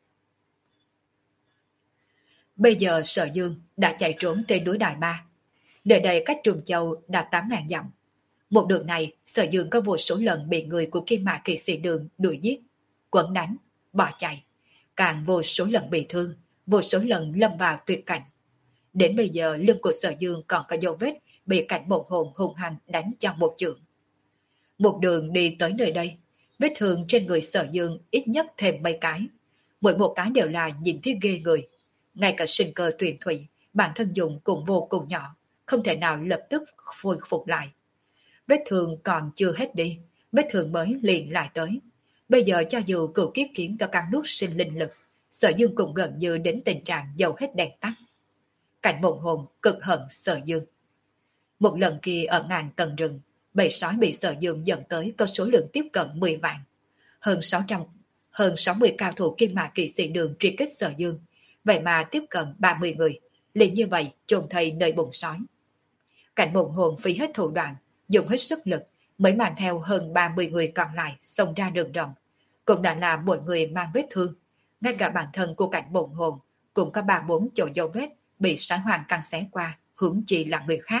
Bây giờ Sở Dương đã chạy trốn trên núi Đại Ba. Nơi đây cách Trùng Châu đã tám ngàn dặm. Một đường này, Sở Dương có vô số lần bị người của Kim Mã Kỵ Sĩ Đường đuổi giết, quấn đánh, bỏ chạy. Càng vô số lần bị thương, vô số lần lâm vào tuyệt cảnh. Đến bây giờ lưng của Sở Dương còn có dấu vết bị cảnh một hồn hung hăng đánh cho một chưởng. Một đường đi tới nơi đây, vết thương trên người Sở Dương ít nhất thêm mấy cái. Mỗi một cái đều là nhìn thấy ghê người. Ngay cả sinh cơ tuyển thủy, bản thân dùng cũng vô cùng nhỏ, không thể nào lập tức hồi phục lại. Vết thương còn chưa hết đi, vết thương mới liền lại tới. Bây giờ cho dù cửu kiếp kiếm có cắn nuốt sinh linh lực, Sở Dương cũng gần như đến tình trạng dầu hết đèn tắt. Cảnh mộng hồn cực hận Sở Dương. Một lần kia ở ngàn tầng rừng, bầy sói bị Sở Dương dẫn tới có số lượng tiếp cận mười vạn. Hơn sáu trăm, hơn sáu mươi cao thủ Kim Mã Kỵ Sĩ Đường truy kích Sở Dương, vậy mà tiếp cận ba mươi người, liền như vậy chôn thây nơi bụng sói. Cảnh mộng hồn phí hết thủ đoạn, dùng hết sức lực mới mang theo hơn ba mươi người còn lại xông ra đường rộng, cũng đã là mỗi người mang vết thương. Ngay cả bản thân của cảnh mộng hồn cũng có ba bốn chỗ dấu vết bị sói hoàng căng xé qua, hướng chi là người khác.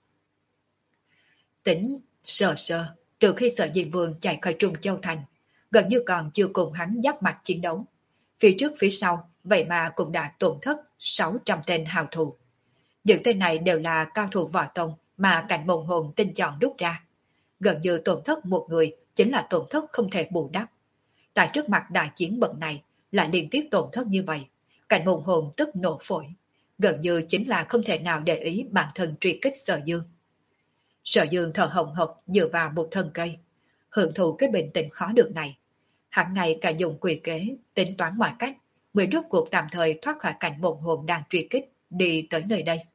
Tính sờ sờ, từ khi Sở Diêm Vương chạy khỏi Trung Châu Thành, gần như còn chưa cùng hắn giáp mặt chiến đấu. Phía trước phía sau, vậy mà cũng đã tổn thất sáu trăm tên hào thủ. Những tên này đều là cao thủ võ tông mà cảnh mộng hồn tinh chọn rút ra. Gần như tổn thất một người chính là tổn thất không thể bù đắp. Tại trước mặt đại chiến bậc này lại liên tiếp tổn thất như vậy, cảnh mộng hồn tức nổ phổi. Gần như chính là không thể nào để ý bản thân truy kích Sở Dương. Sở Dương thở hồng hộc dựa vào một thân cây, hưởng thụ cái bình tĩnh khó được này. Hắn ngày cả dùng quỷ kế, tính toán mọi cách, mới rút cuộc tạm thời thoát khỏi cảnh mộng hồn đang truy kích, đi tới nơi đây.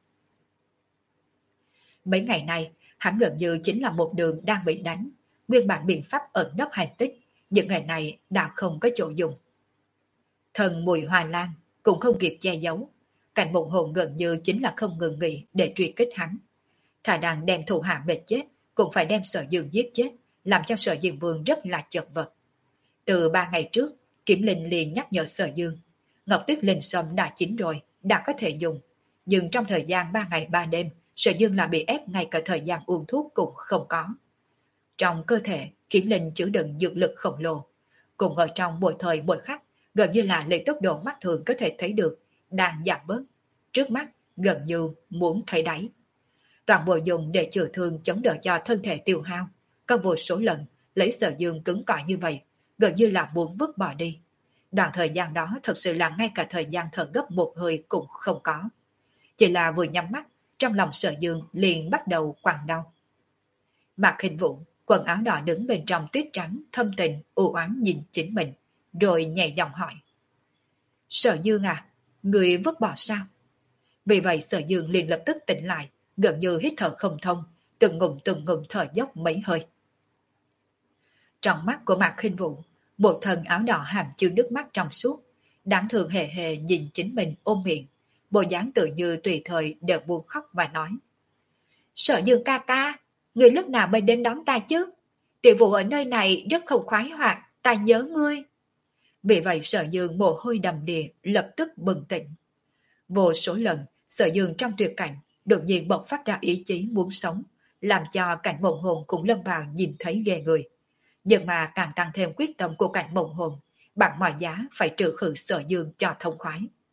Mấy ngày nay, hắn gần như chính là một đường đang bị đánh, nguyên bản biện pháp ẩn nấp hành tích, những ngày này đã không có chỗ dùng. Thần mùi hoa lan cũng không kịp che giấu, cảnh mộng hồn gần như chính là không ngừng nghỉ để truy kích hắn. Thà đang đem thủ hạ mệt chết, cũng phải đem Sở Dương giết chết, làm cho Sở Dương Vương rất là chật vật. Từ ba ngày trước, Kiểm Linh liền nhắc nhở Sở Dương, Ngọc Tuyết Linh Sâm đã chín rồi, đã có thể dùng. Nhưng trong thời gian ba ngày ba đêm, Sở Dương là bị ép ngay cả thời gian uống thuốc cũng không có. Trong cơ thể, Kiểm Linh chứa đựng dược lực khổng lồ, cùng ở trong mỗi thời mỗi khắc, gần như là lấy tốc độ mắt thường có thể thấy được, đang giảm bớt. Trước mắt, gần như muốn thấy đáy. Toàn bộ dùng để chữa thương chống đỡ cho thân thể tiêu hao, có vô số lần lấy Sở Dương cứng cỏi như vậy, gần như là muốn vứt bỏ đi. Đoạn thời gian đó thật sự là ngay cả thời gian thở gấp một hơi cũng không có. Chỉ là vừa nhắm mắt, trong lòng Sở Dương liền bắt đầu quặn đau. Mạc Khinh Vũ, quần áo đỏ đứng bên trong tuyết trắng, thâm tình, u oán nhìn chính mình, rồi nhẹ giọng hỏi. Sở Dương à, người vứt bỏ sao? Vì vậy Sở Dương liền lập tức tỉnh lại, gần như hít thở không thông, từng ngụm từng ngụm thở dốc mấy hơi. Trong mắt của Mạc Khinh Vũ, một thân áo đỏ hàm chứa nước mắt trong suốt, đáng thương hề hề nhìn chính mình ôm miệng, bộ dáng tự như tùy thời đều buồn khóc và nói. Sở Dương ca ca, người lúc nào mới đến đón ta chứ? Tiểu Vũ ở nơi này rất không khoái hoạt, ta nhớ ngươi. Vì vậy Sở Dương mồ hôi đầm đìa, lập tức bừng tỉnh. Vô số lần, Sở Dương trong tuyệt cảnh, đột nhiên bộc phát ra ý chí muốn sống, làm cho cảnh mộng hồn cũng lâm vào nhìn thấy ghê người. Nhưng mà càng tăng thêm quyết tâm của cảnh mộng hồn, bằng mọi giá phải trừ khử Sở Dương cho thông khoái.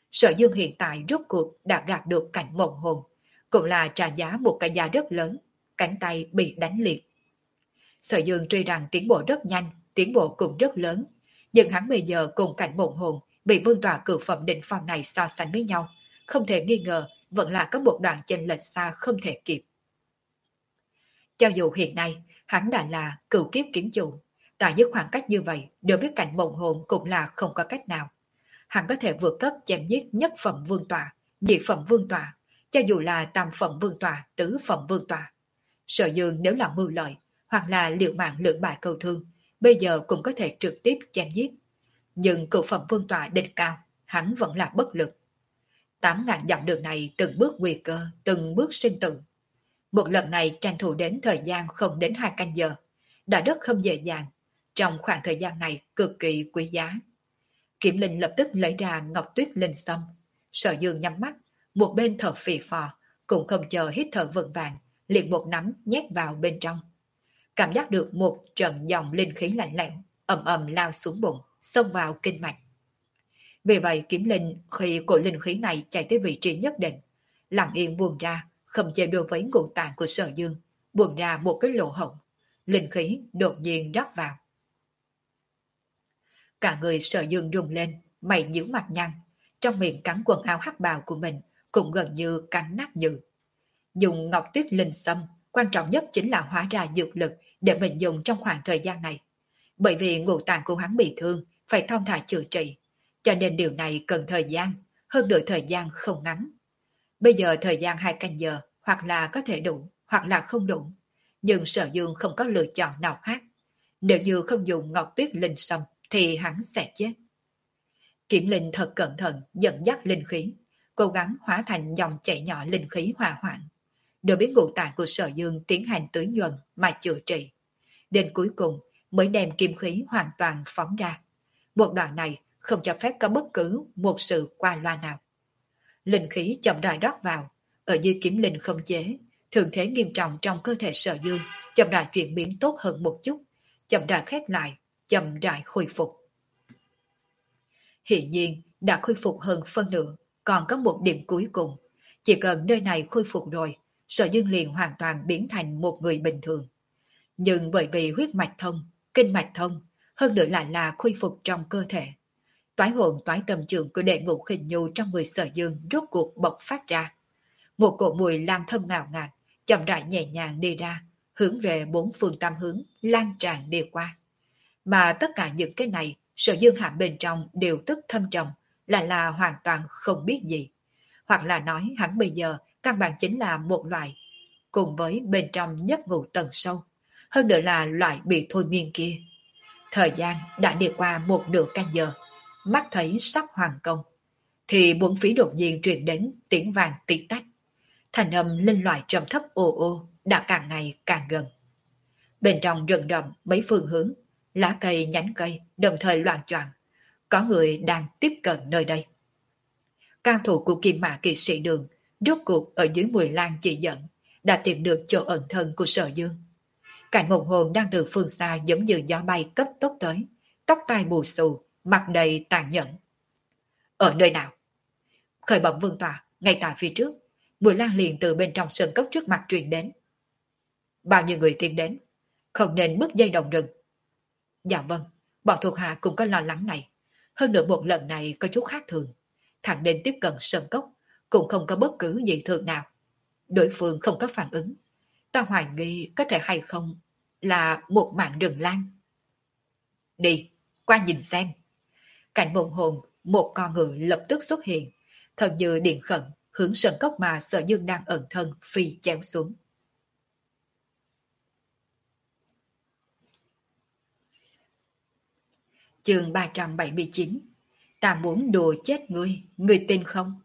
Sở Dương hiện tại rốt cuộc đã gạt được cảnh mộng hồn, cũng là trả giá một cái giá rất lớn, cánh tay bị đánh liệt. Sở Dương tuy rằng tiến bộ rất nhanh, tiến bộ cũng rất lớn, nhưng hắn bây giờ cùng cảnh mộng hồn bị vương tòa cửu phẩm đỉnh phong này so sánh với nhau, không thể nghi ngờ vẫn là có một đoạn chênh lệch xa không thể kịp. Cho dù hiện nay hắn đã là cửu kiếp kiếm chủ, tại những khoảng cách như vậy đối với cảnh mộng hồn cũng là không có cách nào. Hắn có thể vượt cấp chém giết nhất phẩm vương tòa, nhị phẩm vương tòa, cho dù là tam phẩm vương tòa, tứ phẩm vương tòa. Sở Dương nếu là mưu lợi, hoặc là liệu mạng lưỡng bại cầu thương, bây giờ cũng có thể trực tiếp chém giết. Nhưng cửu phẩm vương tòa đỉnh cao, hắn vẫn là bất lực. Tám ngàn dặm đường này từng bước nguy cơ, từng bước sinh tử. Một lần này tranh thủ đến thời gian không đến hai canh giờ, đã rất không dễ dàng. Trong khoảng thời gian này cực kỳ quý giá. Kiểm Linh lập tức lấy ra ngọc tuyết linh sâm. Sở Dương nhắm mắt, một bên thở phì phò, cũng không chờ hít thở vững vàng, liền một nắm nhét vào bên trong. Cảm giác được một trận dòng linh khí lạnh lẽo, ầm ầm lao xuống bụng, xông vào kinh mạch. Vì vậy Kiểm Linh khi cổ linh khí này chạy tới vị trí nhất định, lặng yên buông ra, không chê đối với ngũ tạng của Sở Dương, buông ra một cái lỗ hổng, linh khí đột nhiên rót vào. Cả người Sở Dương rung lên, mày nhíu mặt nhăn, trong miệng cắn quần áo hắc bào của mình, cũng gần như cắn nát nhừ. Dùng ngọc tuyết linh sâm, quan trọng nhất chính là hóa ra dược lực để mình dùng trong khoảng thời gian này. Bởi vì ngũ tạng của hắn bị thương, phải thong thả chữa trị, cho nên điều này cần thời gian, hơn nữa thời gian không ngắn. Bây giờ thời gian hai canh giờ, hoặc là có thể đủ, hoặc là không đủ. Nhưng Sở Dương không có lựa chọn nào khác. Nếu như không dùng ngọc tuyết linh sâm, thì hắn sẽ chết. Kiểm Linh thật cẩn thận dẫn dắt linh khí, cố gắng hóa thành dòng chảy nhỏ linh khí hòa hoãn, đối với ngũ tạng của Sở Dương tiến hành tưới nhuần mà chữa trị. Đến cuối cùng mới đem kim khí hoàn toàn phóng ra. Một đoạn này không cho phép có bất cứ một sự qua loa nào. Linh khí chậm rãi rót vào, ở dưới Kiểm Linh không chế, thường thế nghiêm trọng trong cơ thể Sở Dương chậm rãi chuyển biến tốt hơn một chút, chậm rãi khép lại, chậm rãi khôi phục. Hiện nhiên đã khôi phục hơn phân nửa, còn có một điểm cuối cùng. Chỉ cần nơi này khôi phục rồi, Sở Dương liền hoàn toàn biến thành một người bình thường. Nhưng bởi vì huyết mạch thông, kinh mạch thông, hơn nữa lại là khôi phục trong cơ thể. Toái hồn toái tâm trường của đệ ngũ khinh nhu trong người Sở Dương rốt cuộc bộc phát ra. Một cổ mùi lan thơm ngào ngạt, chậm rãi nhẹ nhàng đi ra, hướng về bốn phương tam hướng, lan tràn đi qua. Mà tất cả những cái này, Sở Dương hàm bên trong đều tức thâm trầm, lại là hoàn toàn không biết gì. Hoặc là nói hắn bây giờ căn bản chính là một loại, cùng với bên trong nhất ngũ tầng sâu, hơn nữa là loại bị thôi miên kia. Thời gian đã đi qua một nửa canh giờ, mắt thấy sắp hoàn công, thì bốn phía đột nhiên truyền đến tiếng vàng tí tách. Thành âm linh loại trầm thấp ồ ô đã càng ngày càng gần. Bên trong rừng rậm mấy phương hướng, lá cây nhánh cây đồng thời loạn choạng, có người đang tiếp cận nơi đây. Cao thủ của Kim Mã Kỵ Sĩ Đường rốt cuộc ở dưới mùi lan chỉ dẫn đã tìm được chỗ ẩn thân của Sở Dương. Cảnh Mộng Hồn đang từ phương xa giống như gió bay cấp tốc tới, tóc tai bù xù, mặt đầy tàn nhẫn. Ở nơi nào? Khởi bẩm vương tòa, ngay tại phía trước. Mùi lan liền từ bên trong sơn cốc trước mặt truyền đến. Bao nhiêu người tiến đến? Không nên bước dây động rừng. Dạ vâng, bọn thuộc hạ cũng có lo lắng này. Hơn nữa một lần này có chút khác thường. Thằng nên tiếp cận sơn cốc, cũng không có bất cứ gì thường nào. Đối phương không có phản ứng. Ta hoài nghi có thể hay không là một mạng rừng lan. Đi, qua nhìn xem. Cảnh Mộng Hồn, một con ngựa lập tức xuất hiện, thần như điện khẩn, hướng sơn cốc mà Sở Dương đang ẩn thân phi chéo xuống. Chương ba trăm bảy mươi chín. Ta muốn đùa chết ngươi, ngươi tin không?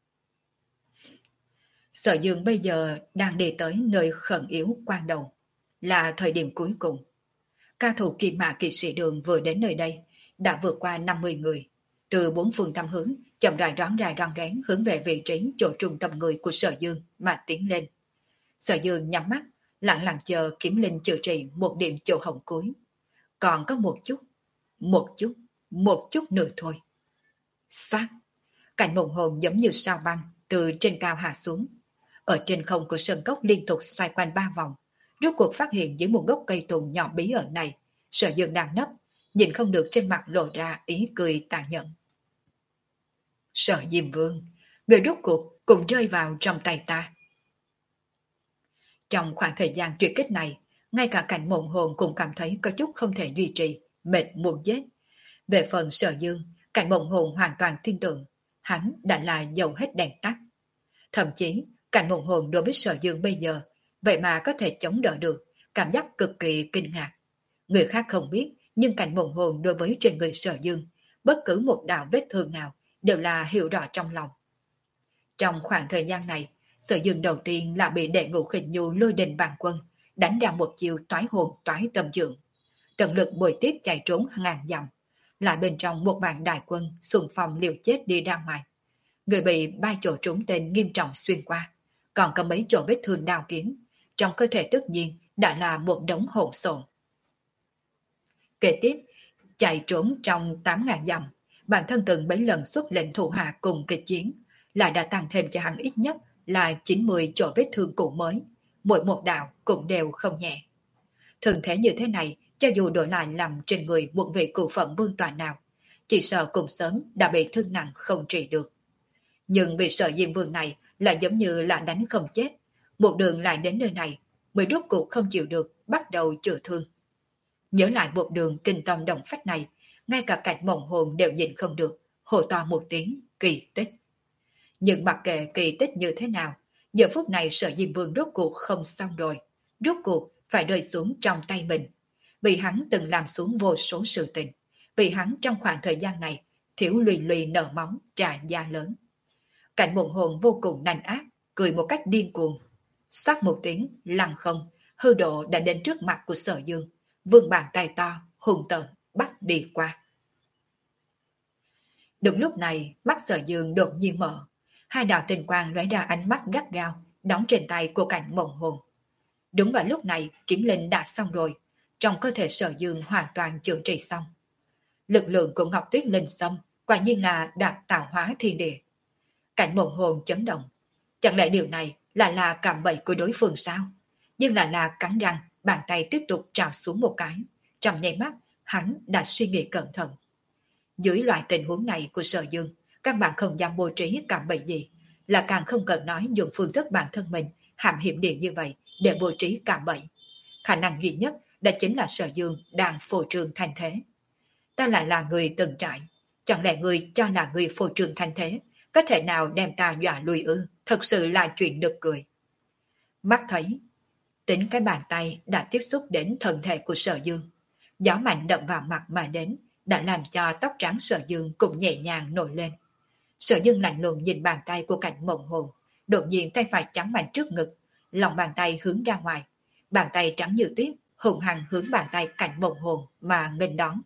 Sở Dương bây giờ đang đi tới nơi khẩn yếu quan đầu, là thời điểm cuối cùng. Cao thủ Kim Mã Kỵ Sĩ Đường vừa đến nơi đây, đã vượt qua năm mươi người, từ bốn phương tám hướng, chậm rãi đoán ra đoán rén hướng về vị trí chỗ trung tâm người của Sở Dương mà tiến lên. Sở Dương nhắm mắt, lặng lặng chờ Kiếm Linh chữa trị một điểm chỗ hổng cuối. Còn có một chút, một chút, một chút nữa thôi. Xoát! Cảnh mộng hồn giống như sao băng từ trên cao hạ xuống. Ở trên không của sơn cốc liên tục xoay quanh ba vòng, rốt cuộc phát hiện dưới một gốc cây tùng nhỏ bí ẩn này, Sở Dương đang nấp, nhìn không được trên mặt lộ ra ý cười tàn nhẫn. Sở Diêm Vương, người rốt cuộc cũng rơi vào trong tay ta. Trong khoảng thời gian tuyệt kích này, ngay cả cảnh mộng hồn cũng cảm thấy có chút không thể duy trì, mệt muốn chết. Về phần Sở Dương, cảnh mộng hồn hoàn toàn tin tưởng, hắn đã là dầu hết đèn tắt. Thậm chí, cảnh mộng hồn đối với Sở Dương bây giờ, vậy mà có thể chống đỡ được, cảm giác cực kỳ kinh ngạc. Người khác không biết, nhưng cảnh mộng hồn đối với trên người Sở Dương, bất cứ một đạo vết thương nào đều là hiểu rõ trong lòng. Trong khoảng thời gian này, Sở Dương đầu tiên là bị đệ ngũ khinh nhu lôi đình vàng quân, đánh ra một chiêu toái hồn toái tâm dưỡng. Tận lực bồi tiếp chạy trốn ngàn dặm, lại bên trong một vạn đại quân xung phong liều chết đi ra ngoài. Người bị ba chỗ trúng tên nghiêm trọng xuyên qua, còn có mấy chỗ vết thương đao kiếm, trong cơ thể tất nhiên đã là một đống hỗn xộn. Kế tiếp, chạy trốn trong tám ngàn dặm, bản thân từng mấy lần xuất lệnh thủ hạ cùng kịch chiến, lại đã tăng thêm cho hắn ít nhất là chín mươi chỗ vết thương cũ mới, mỗi một đạo cũng đều không nhẹ. Thường thế như thế này, cho dù đổi lại làm trên người một vị cụ phẩm vương tọa nào, chỉ sợ cùng sớm đã bị thương nặng không trị được. Nhưng vì sợ Diêm Vương này là giống như là đánh không chết, một đường lại đến nơi này, mới rốt cuộc không chịu được, bắt đầu chữa thương. Nhớ lại một đường kinh tâm động phách này, ngay cả cảnh mộng hồn đều nhìn không được, hô to một tiếng kỳ tích. Nhưng mặc kệ kỳ tích như thế nào, giờ phút này Sở Diêm Vương rốt cuộc không xong rồi, rốt cuộc phải rơi xuống trong tay mình. Vì hắn từng làm xuống vô số sự tình, vì hắn trong khoảng thời gian này thiếu lùi lùi nở máu trả giá lớn. Cảnh mộng hồn vô cùng nành ác, cười một cách điên cuồng. Xoát một tiếng, lăng không, hư độ đã đến trước mặt của Sở Dương, vươn bàn tay to, hùng tợn, bắt đi qua. Đúng lúc này, mắt Sở Dương đột nhiên mở, hai đạo tình quang lóe ra ánh mắt gắt gao, đóng trên tay của cảnh mộng hồn. Đúng vào lúc này, kiếm linh đã xong rồi, trong cơ thể Sở Dương hoàn toàn chữa trị xong. Lực lượng của Ngọc Tuyết Linh Sâm quả nhiên là đạt tạo hóa thiên địa. Cảnh mộng hồn chấn động. Chẳng lẽ điều này là là cạm bẫy của đối phương sao? Nhưng là là cắn răng, bàn tay tiếp tục trào xuống một cái. Trong nháy mắt, hắn đã suy nghĩ cẩn thận. Dưới loại tình huống này của Sở Dương, các bạn không dám bố trí cạm bẫy gì, là càng không cần nói dùng phương thức bản thân mình hàm hiểm điện như vậy để bố trí cạm bẫy. Khả năng duy nhất đó chính là Sở Dương đang phô trương thành thế. Ta lại là người từng trải, chẳng lẽ người cho là người phô trương thành thế có thể nào đem ta dọa lùi ư? Thật sự là chuyện nực cười. Mắt thấy, tính cái bàn tay đã tiếp xúc đến thân thể của Sở Dương. Gió mạnh đậm vào mặt mà đến, đã làm cho tóc trắng Sở Dương cũng nhẹ nhàng nổi lên. Sở Dương lạnh lùng nhìn bàn tay của cảnh mộng hồn, đột nhiên tay phải trắng mạnh trước ngực, lòng bàn tay hướng ra ngoài. Bàn tay trắng như tuyết, hùng hăng hướng bàn tay cảnh mộng hồn mà nghênh đón.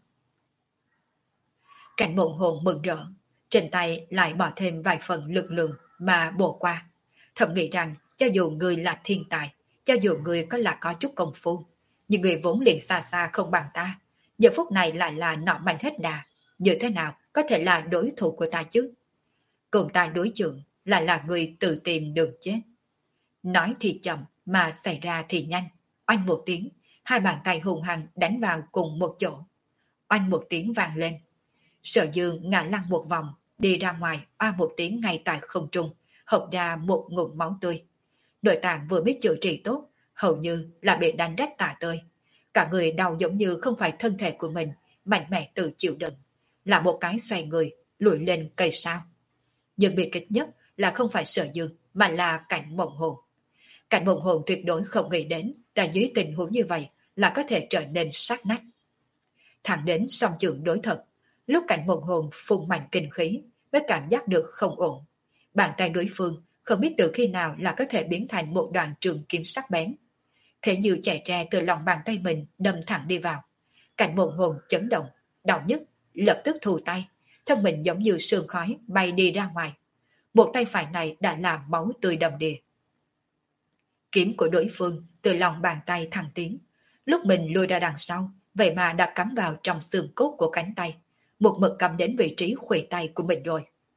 Cảnh mộng hồn mừng rỡ, trên tay lại bỏ thêm vài phần lực lượng mà bổ qua. Thầm nghĩ rằng cho dù người là thiên tài, cho dù người có là có chút công phu, nhưng người vốn liền xa xa không bằng ta, giờ phút này lại là nọ mạnh hết đà, như thế nào có thể là đối thủ của ta chứ? Cùng ta đối chượng lại là người tự tìm đường chết. Nói thì chậm mà xảy ra thì nhanh. Oanh một tiếng, hai bàn tay hùng hăng đánh vào cùng một chỗ. Oanh một tiếng vang lên. Sở Dương ngã lăn một vòng, đi ra ngoài, oa một tiếng ngay tại không trung, hộc ra một ngụm máu tươi. Nội tạng vừa biết chữa trị tốt, hầu như là bị đánh rách tả tơi. Cả người đau giống như không phải thân thể của mình, mạnh mẽ tự chịu đựng, là một cái xoay người, lùi lên cây sao. Nhưng bị kịch nhất là không phải Sở Dương, mà là cảnh mộng hồn. Cảnh mộng hồn tuyệt đối không nghĩ đến, tại dưới tình huống như vậy là có thể trở nên sát nách. Thẳng đến song trường đối thật, lúc cảnh mộng hồn phun mạnh kinh khí, mới cảm giác được không ổn. Bàn tay đối phương không biết từ khi nào là có thể biến thành một đoạn trường kiếm sắc bén. Thế như chạy tre từ lòng bàn tay mình đâm thẳng đi vào. Cảnh mộng hồn chấn động, đau nhức, lập tức thu tay, thân mình giống như sương khói bay đi ra ngoài. Một tay phải này đã làm máu tươi đầm đìa. Kiếm của đối phương từ lòng bàn tay thẳng tiến, lúc mình lùi ra đằng sau, vậy mà đã cắm vào trong xương cốt của cánh tay, một mực cầm đến vị trí khuỷu tay của mình rồi.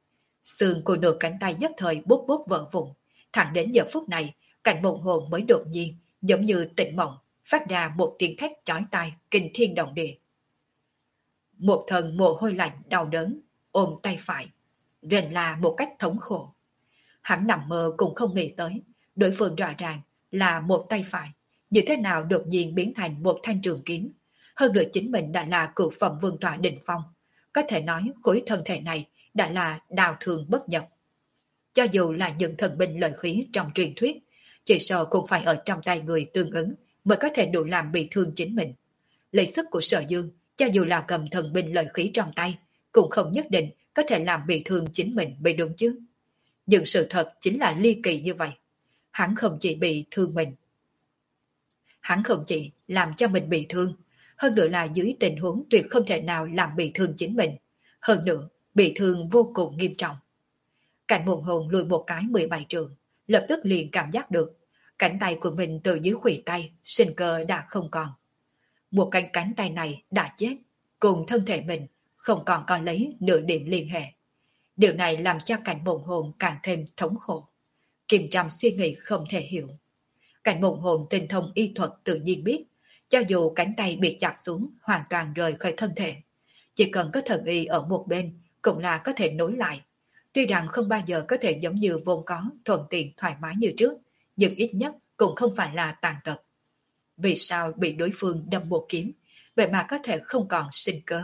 Xương của nửa cánh tay nhất thời bút bút vỡ vụn. Thẳng đến giờ phút này, cảnh mộng hồn mới đột nhiên, giống như tỉnh mộng, phát ra một tiếng thét chói tai, kinh thiên động địa. Một thần mồ hôi lạnh đau đớn, ôm tay phải, rên la một cách thống khổ. Hắn nằm mơ cũng không nghĩ tới, đối phương rõ ràng là một tay phải, như thế nào đột nhiên biến thành một thanh trường kiếm. Hơn nữa chính mình đã là cựu phẩm vương tọa đỉnh phong, có thể nói khối thân thể này đã là đào thường bất nhập. Cho dù là những thần binh lợi khí trong truyền thuyết, chỉ sợ cũng phải ở trong tay người tương ứng mới có thể đủ làm bị thương chính mình. Lấy sức của Sở Dương, cho dù là cầm thần binh lợi khí trong tay, cũng không nhất định có thể làm bị thương chính mình mới đúng chứ. Nhưng sự thật chính là ly kỳ như vậy. Hắn không chỉ bị thương mình. Hắn không chỉ làm cho mình bị thương, hơn nữa là dưới tình huống tuyệt không thể nào làm bị thương chính mình. Hơn nữa, bị thương vô cùng nghiêm trọng. Cảnh Mộng Hồn lùi một cái mười bảy trường, lập tức liền cảm giác được cánh tay của mình từ dưới khuỷu tay, sinh cơ đã không còn. Một cánh cánh tay này đã chết, cùng thân thể mình không còn còn lấy nửa điểm liên hệ. Điều này làm cho Cảnh Mộng Hồn càng thêm thống khổ. Kim Trâm suy nghĩ không thể hiểu. Cảnh Mộng Hồn tinh thông y thuật tự nhiên biết, cho dù cánh tay bị chặt xuống hoàn toàn rời khỏi thân thể, chỉ cần có thần y ở một bên cũng là có thể nối lại. Tuy rằng không bao giờ có thể giống như vốn có, thuận tiện thoải mái như trước, nhưng ít nhất cũng không phải là tàn tật. Vì sao bị đối phương đâm một kiếm, vậy mà có thể không còn sinh cơ?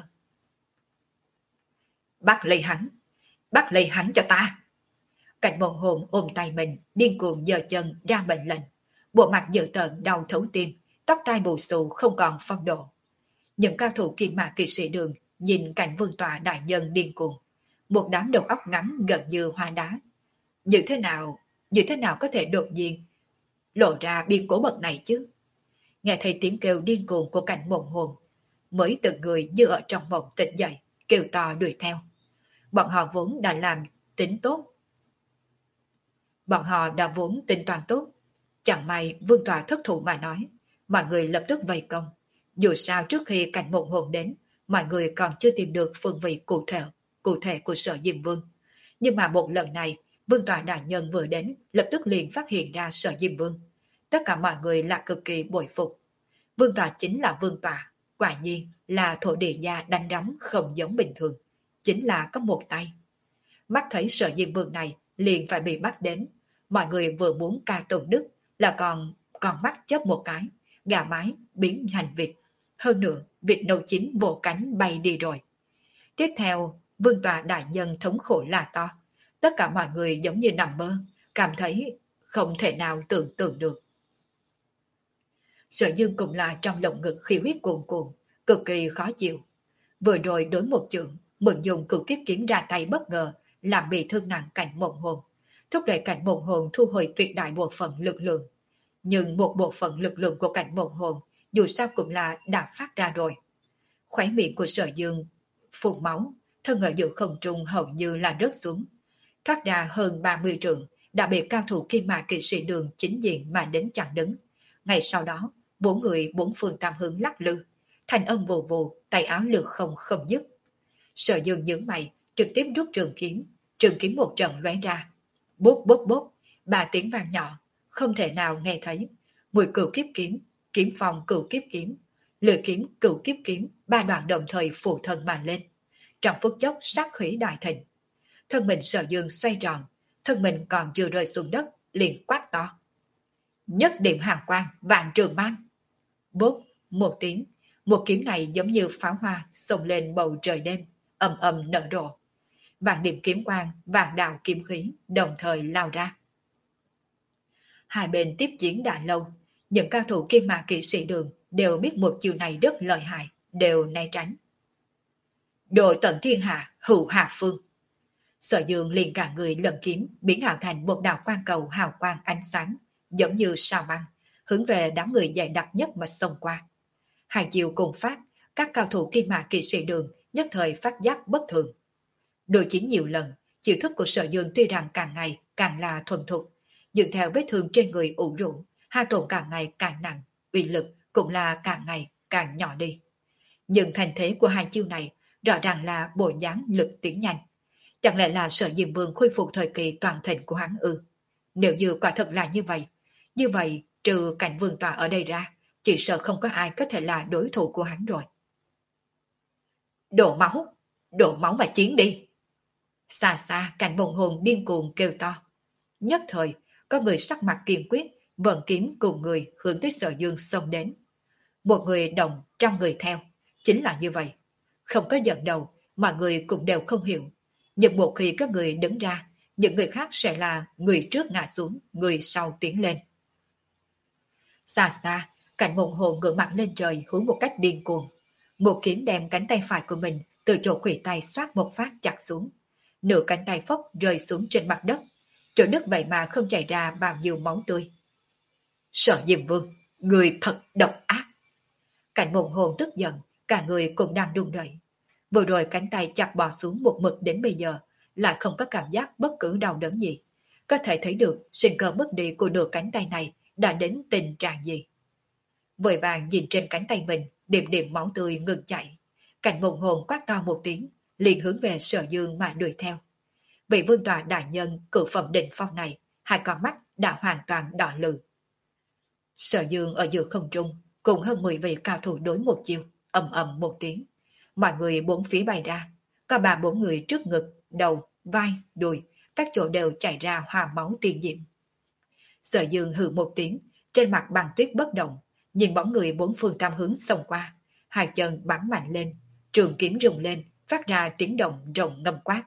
Bắt lấy hắn! Bắt lấy hắn cho ta! Cảnh Mộng Hồn ôm tay mình, điên cuồng giơ chân ra mệnh lệnh. Bộ mặt dữ tợn đau thấu tim, tóc tai bù xù không còn phong độ. Những cao thủ Kim Mạc Kỵ Sĩ Đường nhìn cảnh vương tọa đại nhân điên cuồng. Một đám đầu óc ngắn gần như hoa đá. Như thế nào, như thế nào có thể đột nhiên lộ ra biên cố bậc này chứ? Nghe thấy tiếng kêu điên cuồng của Cảnh Mộng Hồn, mới từng người như ở trong mộng tỉnh dậy, kêu to đuổi theo. Bọn họ vốn đã làm tính tốt. Bọn họ đã vốn tính toán tốt. Chẳng may vương tọa thất thủ mà nói, mọi người lập tức vây công. Dù sao trước khi Cảnh Mộng Hồn đến, mọi người còn chưa tìm được phương vị cụ thể, cụ thể của Sở Diêm Vương. Nhưng mà một lần này, vương tọa đại nhân vừa đến, lập tức liền phát hiện ra Sở Diêm Vương. Tất cả mọi người là cực kỳ bội phục. Vương tọa chính là vương tọa, quả nhiên là thổ địa gia đánh đấm không giống bình thường, chính là có một tay. Mắt thấy Sở Diêm Vương này liền phải bị bắt đến, mọi người vừa muốn ca tụng đức là còn còn mắt chớp một cái, gà mái biến thành vịt. Hơn nữa, vịt nâu chín vỗ cánh bay đi rồi. Tiếp theo, vương tọa đại nhân thống khổ là to. Tất cả mọi người giống như nằm mơ, cảm thấy không thể nào tưởng tượng được. Sở Dương cũng là trong lồng ngực khí huyết cuồn cuộn, cực kỳ khó chịu. Vừa rồi đối một chưởng, mượn dùng cửu kiếp kiếm ra tay bất ngờ, làm bị thương nặng Cảnh Mộng Hồn, thúc đẩy Cảnh Mộng Hồn thu hồi tuyệt đại bộ phận lực lượng. Nhưng một bộ phận lực lượng của Cảnh Mộng Hồn dù sao cũng là đã phát ra rồi. Khóe miệng của Sở Dương phun máu, thân ở giữa không trung hầu như là rớt xuống. Thoát ra hơn ba mươi trượng, đã bị cao thủ Kim Mạc Kỵ Sĩ Đường chính diện mà đến chặn đứng. Ngay sau đó, bốn người bốn phương tam hướng lắc lư, thanh âm vù vù, tay áo lược không không dứt. Sở Dương nhướng mày, trực tiếp rút trường kiếm, trường kiếm một trận lóe ra. Bốp bốp bốp, ba tiếng vang nhỏ, không thể nào nghe thấy. Mùi cửu kiếp kiếm, kiếm phong cửu kiếp kiếm, lưỡi kiếm cửu kiếp kiếm, ba đoạn đồng thời phủ thân mà lên. Trong phút chốc sát khí đại thịnh. Thân mình Sở Dương xoay tròn, thân mình còn chưa rơi xuống đất, liền quát to. Nhất điểm hàng quang, vạn trường mang. Bốp, một tiếng, một kiếm này giống như pháo hoa xông lên bầu trời đêm, ầm ầm nở rộ. Vạn điểm kiếm quang, vạn đạo kiếm khí đồng thời lao ra. Hai bên tiếp chiến đã lâu, những cao thủ Kim Mạc Kỵ Sĩ Đường đều biết một chiều này rất lợi hại, đều né tránh. Đội tận thiên hạ, hữu hạ phương. Sở Dương liền cả người lần kiếm biến ảo thành một đạo quang cầu hào quang ánh sáng, giống như sao băng, hướng về đám người dày đặc nhất mà xông qua. Hai chiều cùng phát, các cao thủ Kim Mạc Kỵ Sĩ Đường nhất thời phát giác bất thường. Đối chiến nhiều lần, chiêu thức của Sở Dương tuy rằng càng ngày càng là thuần thục, nhưng theo vết thương trên người ủ rũ, hai tổn càng ngày càng nặng, uy lực cũng là càng ngày càng nhỏ đi. Nhưng thành thế của hai chiêu này rõ ràng là bộ dáng lực tiến nhanh. Chẳng lẽ là Sở Diêm Vương khôi phục thời kỳ toàn thịnh của hắn ư? Nếu như quả thật là như vậy, như vậy trừ cảnh vương tòa ở đây ra, chỉ sợ không có ai có thể là đối thủ của hắn rồi. Đổ máu, đổ máu mà chiến đi. Xa xa cảnh bồng hồn điên cuồng kêu to. Nhất thời, có người sắc mặt kiên quyết, vận kiếm cùng người hướng tới Sở Dương xông đến. Một người đồng, trăm người theo, chính là như vậy. Không có giận đầu, mọi người cũng đều không hiểu. Nhưng một khi các người đứng ra, những người khác sẽ là người trước ngã xuống, người sau tiến lên. Xa xa, cảnh mộng hồ ngửa mặt lên trời hướng một cách điên cuồng. Một kiếm đem cánh tay phải của mình từ chỗ khuỷu tay xoát một phát chặt xuống. Nửa cánh tay phốc rơi xuống trên mặt đất. Chỗ đất vậy mà không chảy ra bao nhiêu máu tươi. Sở Diêm Vương, người thật độc ác. Cảnh mộng hồn tức giận, cả người cũng đang run rẩy. Vừa rồi cánh tay chặt bò xuống một mực đến bây giờ, lại không có cảm giác bất cứ đau đớn gì. Có thể thấy được sinh cơ mất đi của nửa cánh tay này đã đến tình trạng gì. Vội vàng nhìn trên cánh tay mình, điểm điểm máu tươi ngừng chảy. Cảnh mộng hồn quát to một tiếng, liền hướng về Sở Dương mà đuổi theo. Vị vương tọa đại nhân cửu phẩm đỉnh phong này, hai con mắt đã hoàn toàn đỏ lừ. Sở Dương ở giữa không trung, cùng hơn mười vị cao thủ đối một chiêu, ầm ầm một tiếng. Mọi người bốn phía bay ra, có ba bốn người trước ngực, đầu, vai, đùi, các chỗ đều chảy ra hoa máu tiên diễm. Sở Dương hừ một tiếng, trên mặt băng tuyết bất động, nhìn bóng người bốn phương tam hướng xông qua, hai chân bắn mạnh lên, trường kiếm rung lên, phát ra tiếng động rộng ngâm quát.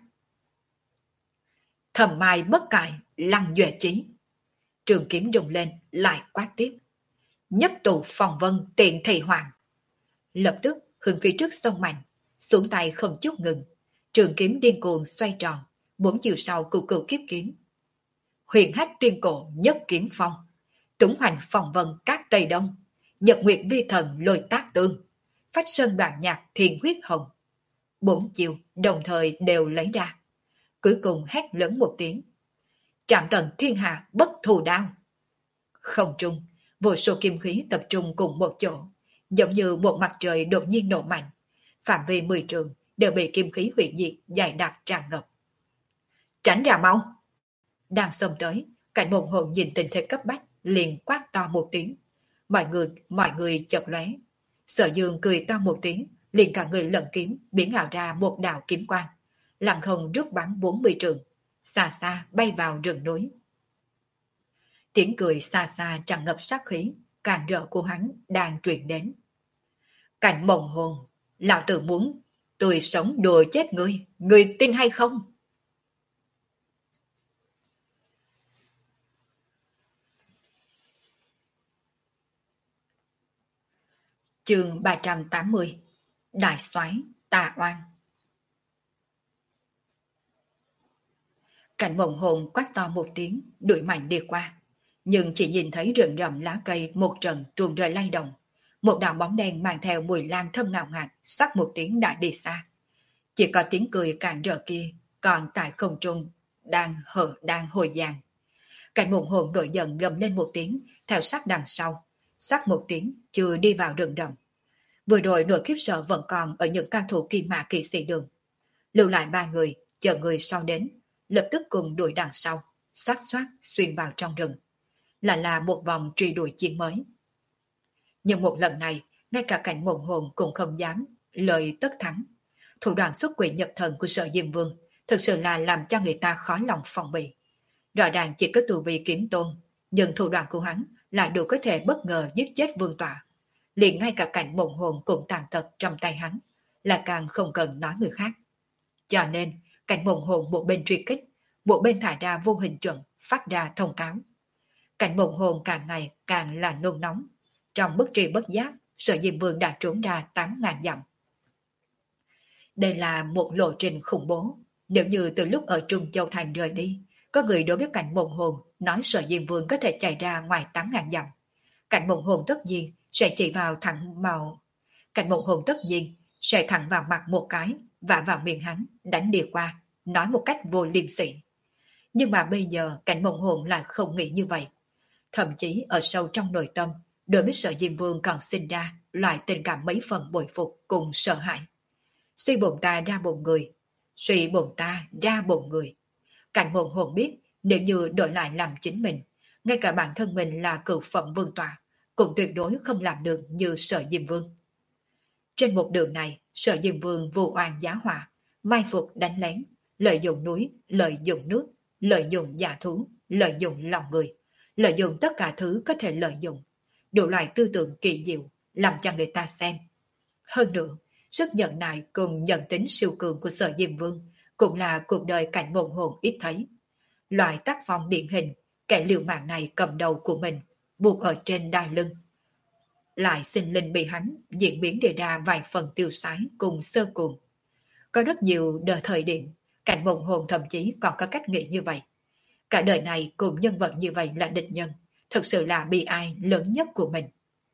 Thầm mai bất cải, lăng duệ chí. Trường kiếm rung lên, lại quát tiếp. Nhất tụ phòng vân tiện thị hoàng. Lập tức hướng phía trước sông mạnh, xuống tay không chút ngừng, trường kiếm điên cuồng xoay tròn, bốn chiều sau cửu cửu kiếp kiếm. Huyền hách tuyên cổ nhất kiếm phong, túng hoành phòng vân các tây đông, nhật nguyệt vi thần lôi tác tương, phách sơn đoạn nhạc thiên huyết hồng. Bốn chiều đồng thời đều lấy ra, cuối cùng hét lớn một tiếng. Trạm tận thiên hạ bất thù đao. Không trung, vô số kim khí tập trung cùng một chỗ, giống như một mặt trời đột nhiên nổ mạnh. Phạm vi mười trường đều bị kim khí hủy diệt dày đặc tràn ngập. Tránh ra mau! Đang xông tới, cảnh mộng hồn nhìn tình thế cấp bách, liền quát to một tiếng. Mọi người, mọi người chợt lóe. Sở Dương cười to một tiếng, liền cả người lận kiếm biến ảo ra một đạo kiếm quang, lặng không rút bắn bốn mươi trường, xa xa bay vào rừng núi. Tiếng cười xa xa tràn ngập sát khí, càng rỡ của hắn đang truyền đến. Cảnh mộng hồn, lão tử muốn tươi sống đùa chết ngươi, ngươi tin hay không? Chương ba trăm tám mươi. Đại soái Tà Oan. Cảnh mộng hồn quát to một tiếng, đuổi mạnh đi qua, nhưng chỉ nhìn thấy rừng rậm lá cây một trận tuôn rơi lay động. Một đạo bóng đen mang theo mùi lan thơm ngào ngạt, sắc một tiếng đã đi xa. Chỉ có tiếng cười càng rỡ kia, còn tại không trung đang hở đang hồi vàng. Cảnh mộng hồn nổi giận gầm lên một tiếng, theo sát đằng sau, sắc một tiếng chưa đi vào rừng rậm. Vừa rồi nỗi khiếp sợ vẫn còn ở những cao thủ kim mã kỵ sĩ đường. Lưu lại ba người, chờ người sau đến, lập tức cùng đuổi đằng sau, xoát xoát xuyên vào trong rừng. Lại là một vòng truy đuổi chiến mới. Nhưng một lần này, ngay cả cảnh mộng hồn cũng không dám lời tất thắng. Thủ đoạn xuất quỷ nhập thần của Sở Diêm Vương thực sự là làm cho người ta khó lòng phòng bị. Rõ ràng chỉ có tu vi kiếm tôn, nhưng thủ đoạn của hắn lại đủ có thể bất ngờ giết chết vương tọa. Liền ngay cả cảnh mộng hồn cũng tàn tật trong tay hắn, là càng không cần nói người khác. Cho nên, cảnh mộng hồn một bên truy kích, một bên thải ra vô hình chuẩn, phát ra thông cáo. Cảnh mộng hồn càng ngày càng là nôn nóng. Trong bất tri bất giác, Sở Diêm Vương đã trốn ra tám ngàn dặm. Đây là một lộ trình khủng bố. Nếu như từ lúc ở Trung Châu Thành rời đi, có người đối với cảnh mộng hồn nói Sở Diêm Vương có thể chạy ra ngoài tám ngàn dặm, cảnh mộng hồn tất nhiên sẽ chỉ vào thẳng màu. Cảnh mộng hồn tất nhiên sẽ thẳng vào mặt một cái và vào miệng hắn đánh đi qua, nói một cách vô liêm sỉ. Nhưng mà bây giờ cảnh mộng hồn lại không nghĩ như vậy. Thậm chí ở sâu trong nội tâm, đối với Sở Diêm Vương còn sinh ra loại tình cảm mấy phần bội phục cùng sợ hãi. Suy bụng ta ra bụng người, Suy bụng ta ra bụng người. Cảnh mộng hồn biết nếu như đổi lại làm chính mình, ngay cả bản thân mình là cửu phẩm vương tọa, cũng tuyệt đối không làm được như Sở Diêm Vương. Trên một đường này, Sở Diêm Vương vu oan giá họa, mai phục đánh lén, lợi dụng núi, lợi dụng nước, lợi dụng giả thú, lợi dụng lòng người, lợi dụng tất cả thứ có thể lợi dụng, đủ loại tư tưởng kỳ diệu, làm cho người ta xem. Hơn nữa, sức nhận nại cùng nhận tính siêu cường của Sở Diêm Vương cũng là cuộc đời cảnh mộng hồn ít thấy. Loại tác phong điển hình, kẻ liều mạng này cầm đầu của mình, buộc ở trên đai lưng. Lại sinh linh bị hắn diễn biến đề ra vài phần tiêu sái cùng sơ cuồng. Có rất nhiều đời thời điểm, cảnh mộng hồn thậm chí còn có cách nghĩ như vậy. Cả đời này cùng nhân vật như vậy là địch nhân, thực sự là bi ai lớn nhất của mình.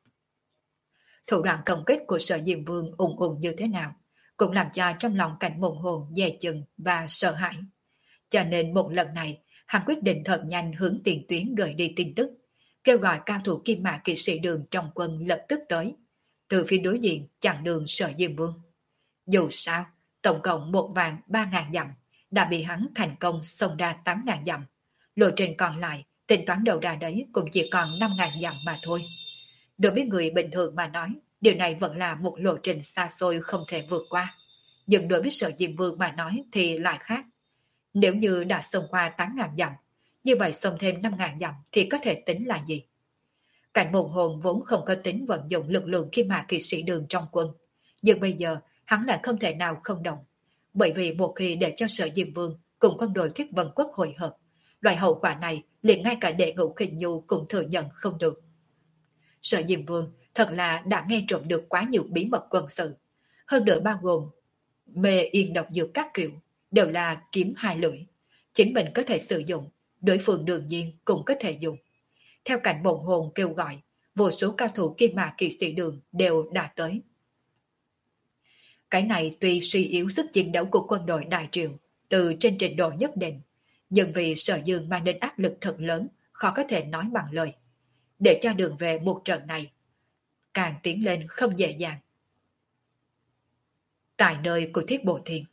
Thủ đoạn công kích của Sở Diêm Vương ùng ùng như thế nào, cũng làm cho trong lòng cảnh mộng hồn dè chừng và sợ hãi. Cho nên một lần này, hắn quyết định thật nhanh hướng tiền tuyến gửi đi tin tức, kêu gọi cao thủ kim mã kỵ sĩ đường trong quân lập tức tới, từ phía đối diện chặn đường Sở Diêm Vương. Dù sao, tổng cộng một vạn ba ngàn dặm đã bị hắn thành công xông ra tám ngàn dặm. Lộ trình còn lại, tính toán đầu ra đấy cũng chỉ còn năm ngàn dặm mà thôi. Đối với người bình thường mà nói, điều này vẫn là một lộ trình xa xôi không thể vượt qua. Nhưng đối với Sở Diêm Vương mà nói thì lại khác. Nếu như đã xông qua tám ngàn dặm, như vậy xông thêm năm ngàn dặm thì có thể tính là gì? Cảnh mộng hồn vốn không có tính vận dụng lực lượng khi mà kỵ sĩ đường trong quân. Nhưng bây giờ hắn lại không thể nào không động. Bởi vì một khi để cho Sở Diêm Vương cùng quân đội Thiết Vân Quốc hội hợp, loại hậu quả này liền ngay cả đệ ngũ Khinh Nhu cũng thừa nhận không được. Sở Diêm Vương thật là đã nghe trộm được quá nhiều bí mật quân sự. Hơn nữa bao gồm mê yên độc dược các kiểu, đều là kiếm hai lưỡi. Chính mình có thể sử dụng, đối phương đương nhiên cũng có thể dùng. Theo cảnh mộng hồn kêu gọi, vô số cao thủ kim mã kỵ sĩ đường đều đã tới. Cái này tuy suy yếu sức chiến đấu của quân đội Đại Triều từ trên trình độ nhất định, nhưng vì Sở Dương mang đến áp lực thật lớn, khó có thể nói bằng lời. Để cho đường về một trận này, càng tiến lên không dễ dàng. Tại nơi của Thiết Bộ Thiên,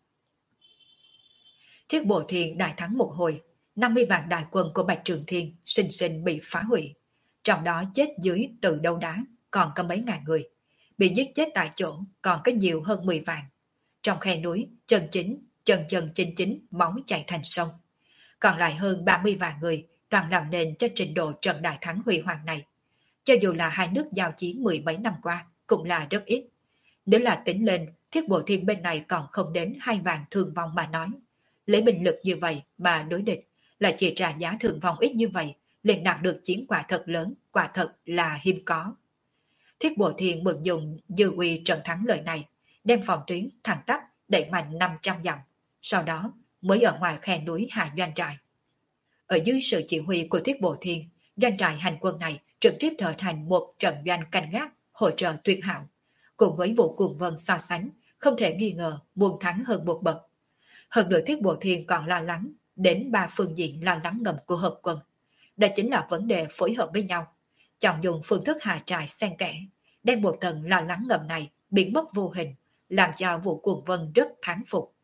Thiết Bộ Thiên đại thắng một hồi, năm mươi vạn đại quân của Bạch Trường Thiên sinh sinh bị phá hủy. Trong đó chết dưới từ đấu đá còn có mấy ngàn người, bị giết chết tại chỗ còn có nhiều hơn mười vạn. Trong khe núi, chân chính, chân chân chính chính máu chảy thành sông. Còn lại hơn ba mươi vạn người toàn làm nền cho trình độ trận đại thắng huy hoàng này. Cho dù là hai nước giao chiến mười mấy năm qua cũng là rất ít. Nếu là tính lên, Thiết Bộ Thiên bên này còn không đến hai vạn thương vong mà nói. Lấy binh lực như vậy mà đối địch, lại chỉ trả giá thương vong ít như vậy, liền đạt được chiến quả thật lớn, quả thật là hiếm có. Thiết Bộ Thiên mượn dùng dư uy trận thắng lợi này, đem phòng tuyến thẳng tắp đẩy mạnh năm trăm dặm, sau đó mới ở ngoài khe núi hạ doanh trại. Ở dưới sự chỉ huy của Thiết Bộ Thiên, doanh trại hành quân này trực tiếp trở thành một trận doanh canh gác hỗ trợ tuyệt hảo, cùng với vụ cuồng vân so sánh, không thể nghi ngờ muôn thắng hơn một bậc. Hơn nữa Thiết Bộ Thiên còn lo lắng đến ba phương diện lo lắng ngầm của hợp quân. Đó chính là vấn đề phối hợp với nhau, chọn dùng phương thức hạ trại xen kẽ, đem một tầng lo lắng ngầm này biến mất vô hình, làm cho vụ cuồng vân rất thán phục.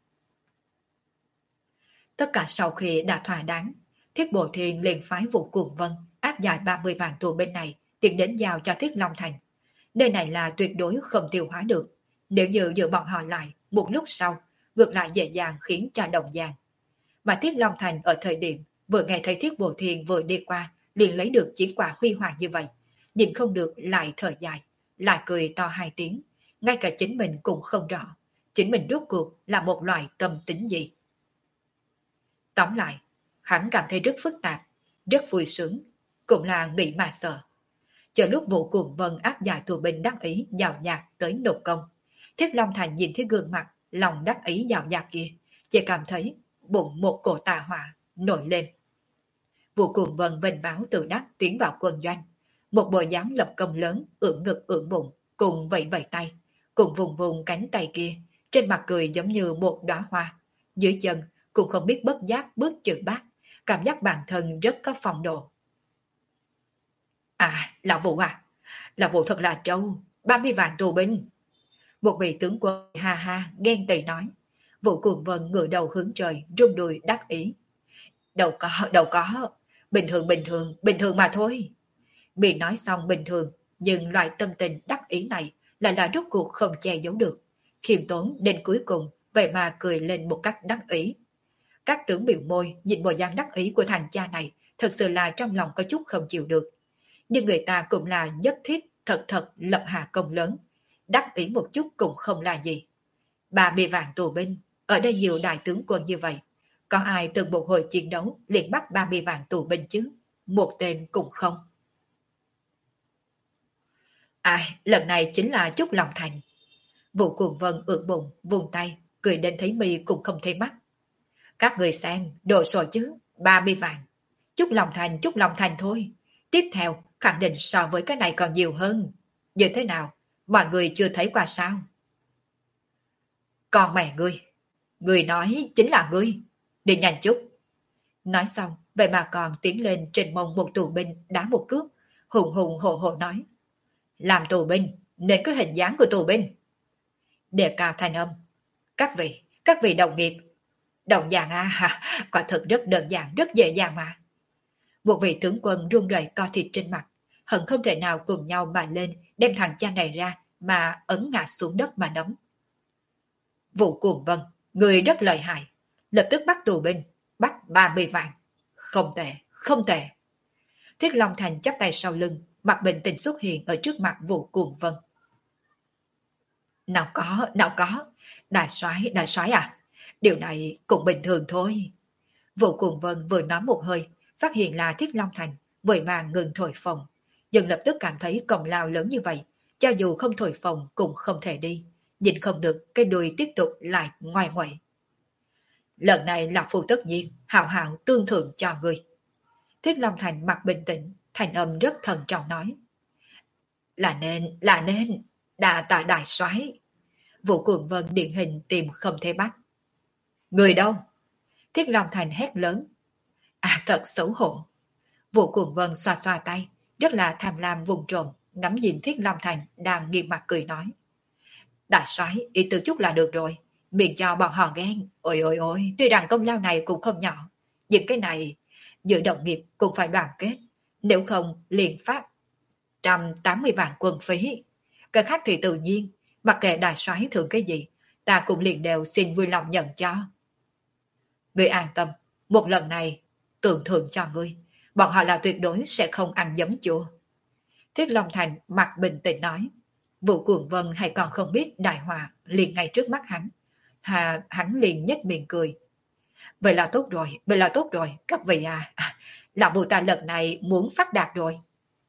Tất cả sau khi đã thỏa đáng, Thiết Bộ Thiên liền phái vụ cuồng vân áp giải ba mươi vạn tù bên này tiến đến giao cho Thiết Long Thành. Nơi này là tuyệt đối không tiêu hóa được, nếu như giữ bọn họ lại một lúc sau, ngược lại dễ dàng khiến cho đồng giang. Mà Thiết Long Thành ở thời điểm vừa nghe thấy Thiết Bộ Thiên vừa đi qua liền lấy được chiến quả huy hoàng như vậy, nhìn không được lại thở dài, lại cười to hai tiếng, ngay cả chính mình cũng không rõ, chính mình rốt cuộc là một loại tâm tính gì. Tóm lại, hắn cảm thấy rất phức tạp, rất vui sướng, cũng là nghĩ mà sợ. Chờ lúc vụ cuồng vân áp giải tù binh đắc ý giàu nhạt tới nộp công, Thiết Long Thành nhìn thấy gương mặt lòng đắc ý giàu nhạt kia, chỉ cảm thấy bụng một cổ tà hỏa nổi lên. Vụ cuồng vân vênh báo từ đắc tiến vào quân doanh, một bộ dáng lập công lớn, ưỡn ngực ưỡn bụng, cùng vẫy vẫy tay, cùng vùng vùng cánh tay kia, trên mặt cười giống như một đóa hoa, dưới chân cũng không biết bất giác bước chữ bát, cảm giác bản thân rất có phong độ. À, lão Vũ à, lão Vũ thật là trâu, ba mươi vạn tù binh. Một vị tướng quân ha ha ghen tị nói, Vũ Cuồng Vân ngửa đầu hướng trời, rung đùi đắc ý. Đâu có, đâu có, bình thường bình thường, bình thường mà thôi. Bị nói xong bình thường, nhưng loại tâm tình đắc ý này lại là rốt cuộc không che giấu được. Khiêm tốn đến cuối cùng, vậy mà cười lên một cách đắc ý. Các tướng biểu môi nhìn bộ dáng đắc ý của thằng cha này, thật sự là trong lòng có chút không chịu được. Nhưng người ta cũng là nhất thiết thật thật lập hạ công lớn. Đắc ý một chút cũng không là gì. Ba mươi vạn tù binh, ở đây nhiều đại tướng quân như vậy. Có ai từng một hồi chiến đấu liền bắt ba mươi vạn tù binh chứ? Một tên cũng không. Ai, lần này chính là chút lòng thành. Vũ Cuồng Vân ưỡn bụng, vùng tay, cười đến thấy mi cũng không thấy mắt. Các người xem, đồ sổ chứ, ba mươi vạn. Chút lòng thành, chút lòng thành thôi. Tiếp theo, khẳng định so với cái này còn nhiều hơn. Như thế nào? Mọi người chưa thấy qua sao? Còn mẹ ngươi, ngươi nói chính là ngươi. Đi nhanh chút. Nói xong, vậy mà còn tiến lên trên mông một tù binh đá một cước, hùng hùng hổ hổ nói. Làm tù binh, nên có hình dáng của tù binh. Đề cao thanh âm. Các vị, các vị đồng nghiệp. Đồng dạng à, ha, quả thực rất đơn giản, rất dễ dàng mà. Một vị tướng quân run rẩy co thịt trên mặt, hận không thể nào cùng nhau mà lên, đem thằng cha này ra, mà ấn ngã xuống đất mà đấm. Vũ Cuồng Vân, người rất lợi hại, lập tức bắt tù binh, bắt ba mươi vạn. Không tệ, không tệ. Thiết Long Thành chắp tay sau lưng, mặt bình tĩnh xuất hiện ở trước mặt Vũ Cuồng Vân. Nào có, nào có, đại soái, đại soái à, điều này cũng bình thường thôi. Vũ Cuồng Vân vừa nói một hơi, phát hiện là Thiết Long Thành, vội vàng ngừng thổi phồng, nhưng lập tức cảm thấy công lao lớn như vậy, cho dù không thổi phồng cũng không thể đi, nhìn không được cái đuôi tiếp tục lại ngoài ngoại. Lần này Lạc Phu tất nhiên hào hào tương thưởng cho người. Thiết Long Thành mặt bình tĩnh, thành âm rất thần trọng nói. Là nên, là nên, đà tạ đại soái. Vũ Cuồng Vân điển hình tìm không thể bắt. Người đâu? Thiết Long Thành hét lớn. À thật xấu hổ. Vũ Cuồng Vân xoa xoa tay, rất là tham lam vùng trộm, ngắm nhìn Thiết Long Thành đang nghiêm mặt cười nói. Đại soái, ý từ chút là được rồi, miệng cho bọn họ ghen. Ôi ôi ôi, tuy rằng công lao này cũng không nhỏ, nhưng cái này, giữa đồng nghiệp cũng phải đoàn kết, nếu không liền phát một trăm tám mươi vạn quân phí. Cái khác thì tự nhiên, mặc kệ đại soái thưởng cái gì, ta cũng liền đều xin vui lòng nhận cho. Ngươi an tâm, một lần này tưởng thưởng cho ngươi, bọn họ là tuyệt đối sẽ không ăn giấm chua. Thiết Long Thành mặt bình tĩnh nói. Vũ Cuồng Vân hay còn không biết đại họa liền ngay trước mắt hắn. Hà hắn liền nhếch miệng cười. Vậy là tốt rồi, vậy là tốt rồi, các vị à, à là vụ ta lần này muốn phát đạt rồi.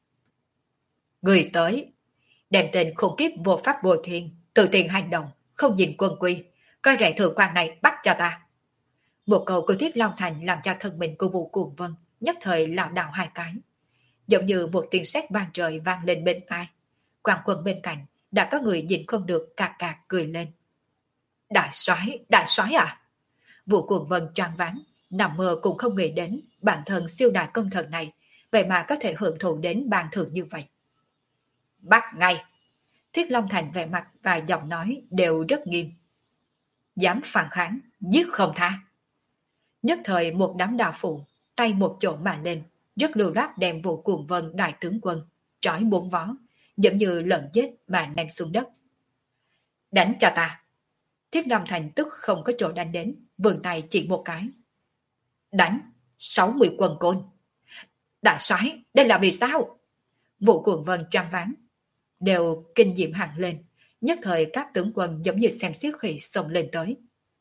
Người tới, đem tên khủng kiếp vô pháp vô thiên, tự tiền hành động, không nhìn quân quy, coi rẻ thượng quan này bắt cho ta. Một câu của Thiết Long Thành làm cho thân mình của Vũ Cuồng Vân nhất thời lảo đảo hai cái. Giống như một tiếng sét vang trời vang lên bên tai. Quan quân bên cạnh đã có người nhìn không được cạc cạc cười lên. Đại soái, đại soái à? Vũ Cuồng Vân choáng váng, nằm mơ cũng không nghĩ đến bản thân siêu đại công thần này, vậy mà có thể hưởng thụ đến bàn thưởng như vậy. Bắt ngay! Thiết Long Thành vẻ mặt và giọng nói đều rất nghiêm. Dám phản kháng, giết không tha. Nhất thời một đám đạo phụ, tay một chỗ mà lên, rất lưu loát đem Vũ Cuồng Vân đại tướng quân, trói bốn vó, giống như lợn chết mà ném xuống đất. Đánh cho ta! Thiết Long Thành tức không có chỗ đánh đến, vươn tay chỉ một cái. Đánh! sáu mươi quân côn! Đại soái, đây là vì sao? Vũ Cuồng Vân choáng váng, đều kinh diệm hẳn lên, nhất thời các tướng quân giống như xem xiết khỉ xông lên tới.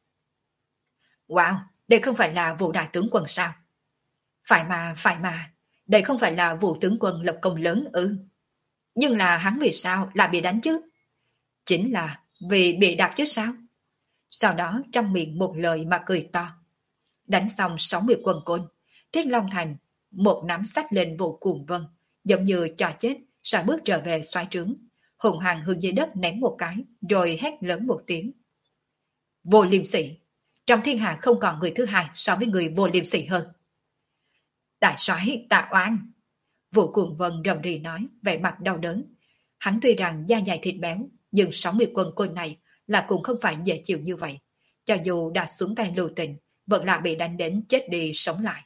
Wow, đây không phải là Vũ đại tướng quân sao? Phải mà, phải mà, đây không phải là Vũ tướng quân lập công lớn ư? Nhưng là hắn vì sao lại bị đánh chứ? Chính là vì bị đặt chứ sao? Sau đó trong miệng một lời mà cười to. Đánh xong sáu mươi quân côn, Thiết Long Thành một nắm sách lên Vũ Cuồng Vân, giống như cho chết, rồi bước trở về xoáy trướng, hùng hăng hướng dưới đất ném một cái, rồi hét lớn một tiếng. Vô liêm sỉ! Trong thiên hạ không còn người thứ hai so với người vô liêm sỉ hơn. Đại soái tạ oan! Vũ Cuồng Vân rầm rì nói, vẻ mặt đau đớn. Hắn tuy rằng da dày thịt béo, nhưng sáu mươi quân côn này là cũng không phải dễ chịu như vậy. cho dù đã xuống tay lưu tình, vẫn lại bị đánh đến chết đi sống lại.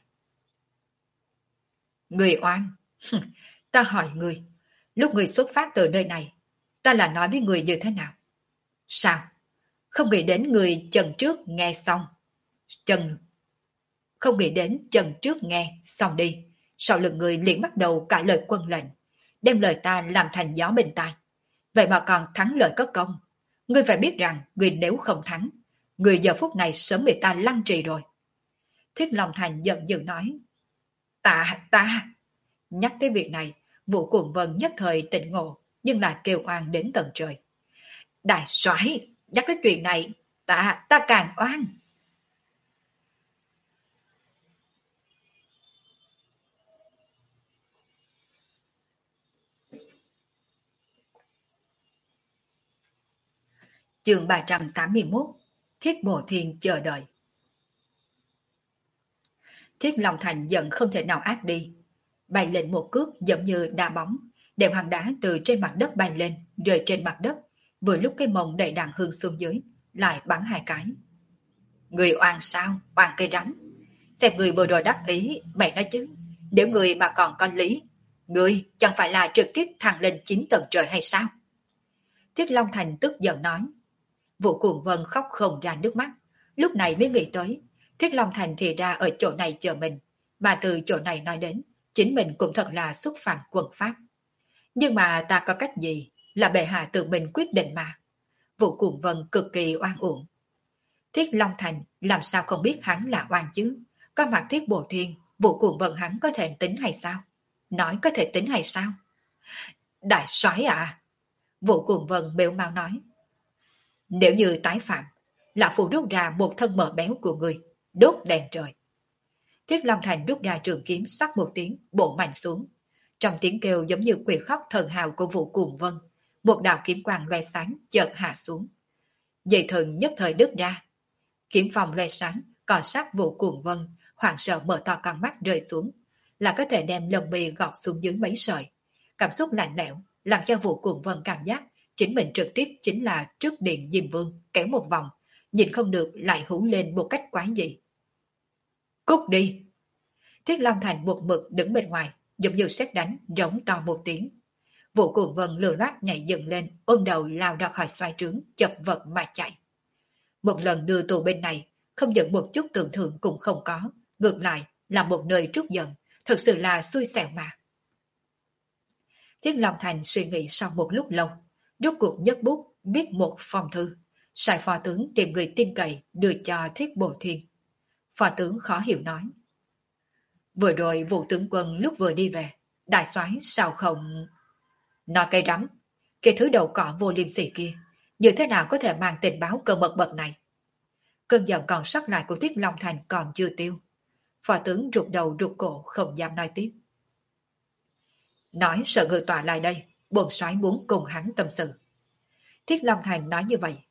Người oan, ta hỏi người, lúc người xuất phát từ nơi này, ta là nói với người như thế nào? Sao? Không nghĩ đến người chân trước nghe xong. Chân Không nghĩ đến chân trước nghe xong đi, sau lưng người liền bắt đầu cãi lời quân lệnh, đem lời ta làm thành gió bên tai. Vậy mà còn thắng lợi có công. Ngươi phải biết rằng, ngươi nếu không thắng, ngươi giờ phút này sớm bị ta lăng trì rồi. Thiết Long Thành giận dữ nói. Ta, ta. Nhắc tới việc này, Vũ Cuồng Vân nhất thời tỉnh ngộ, nhưng lại kêu oan đến tận trời. Đại soái, nhắc tới chuyện này, ta, ta càng oan. Chương ba trăm tám mươi mốt. Thiết Bồ Thiên chờ đợi. Thiết Long Thành giận không thể nào ác đi, bay lên một cước giống như đá bóng, đem hòn đá từ trên mặt đất bay lên, rơi trên mặt đất, vừa lúc cái mông đầy đàn hương xuống dưới, lại bắn hai cái. Người oan sao? Oan cây rắm. Xem người vừa rồi đắc ý, mày nói chứ, nếu người mà còn có lý, người chẳng phải là trực tiếp thăng lên chín tầng trời hay sao? Thiết Long Thành tức giận nói. Vũ Cuồng Vân khóc không ra nước mắt, lúc này mới nghĩ tới, Thiết Long Thành thì ra ở chỗ này chờ mình, mà từ chỗ này nói đến, chính mình cũng thật là xúc phạm quân pháp. Nhưng mà ta có cách gì, là bệ hạ tự mình quyết định mà. Vũ Cuồng Vân cực kỳ oan uổng. Thiết Long Thành làm sao không biết hắn là oan chứ? Có mặt Thiết Bồ Thiên, Vũ Cuồng Vân hắn có thể tính hay sao? Nói có thể tính hay sao? Đại soái à! Vũ Cuồng Vân bếu mau nói. Nếu như tái phạm, lão phu rút ra một thân mỡ béo của người, đốt đèn trời. Thiết Long Thành rút ra trường kiếm sắc một tiếng, bổ mạnh xuống. Trong tiếng kêu giống như quỷ khóc thần hào của Vũ Cuồng Vân, một đạo kiếm quang loe sáng chợt hạ xuống. Dây thừng nhất thời đứt ra. Kiếm phòng loe sáng, cọ sát Vũ Cuồng Vân, hoảng sợ mở to con mắt rơi xuống, là có thể đem lồng mi gọt xuống dưới mấy sợi. Cảm xúc lạnh lẽo, làm cho Vũ Cuồng Vân cảm giác chính mình trực tiếp chính là trước điện Diêm Vương kéo một vòng, nhìn không được lại hú lên một cách quái dị. Cút đi! Thiết Long Thành một mực đứng bên ngoài, giống như sét đánh, rống to một tiếng. Vũ Cuồng Vân lừa loát nhảy dựng lên, ôm đầu lao ra khỏi xoay trướng, chật vật mà chạy. Một lần đưa tù bên này, không những một chút tưởng thưởng cũng không có, ngược lại là một nơi trút giận, thật sự là xui xẻo mà. Thiết Long Thành suy nghĩ sau một lúc lâu, rút cuộc nhấc bút viết một phong thư, sai phó tướng tìm người tin cậy đưa cho Thiết Bồ Thiên. Phó tướng khó hiểu nói. Vừa rồi Vũ tướng quân lúc vừa đi về, đại soái sao không... Nói cây rắm, cái thứ đầu cỏ vô liêm sỉ kia, như thế nào có thể mang tình báo cơ mật bậc này? Cơn giận còn sót lại của Thiết Long Thành còn chưa tiêu. Phó tướng rụt đầu rụt cổ không dám nói tiếp. Nói sợ ngự tọa lại đây, bổn soái muốn cùng hắn tâm sự. Thiết Long Thành nói như vậy.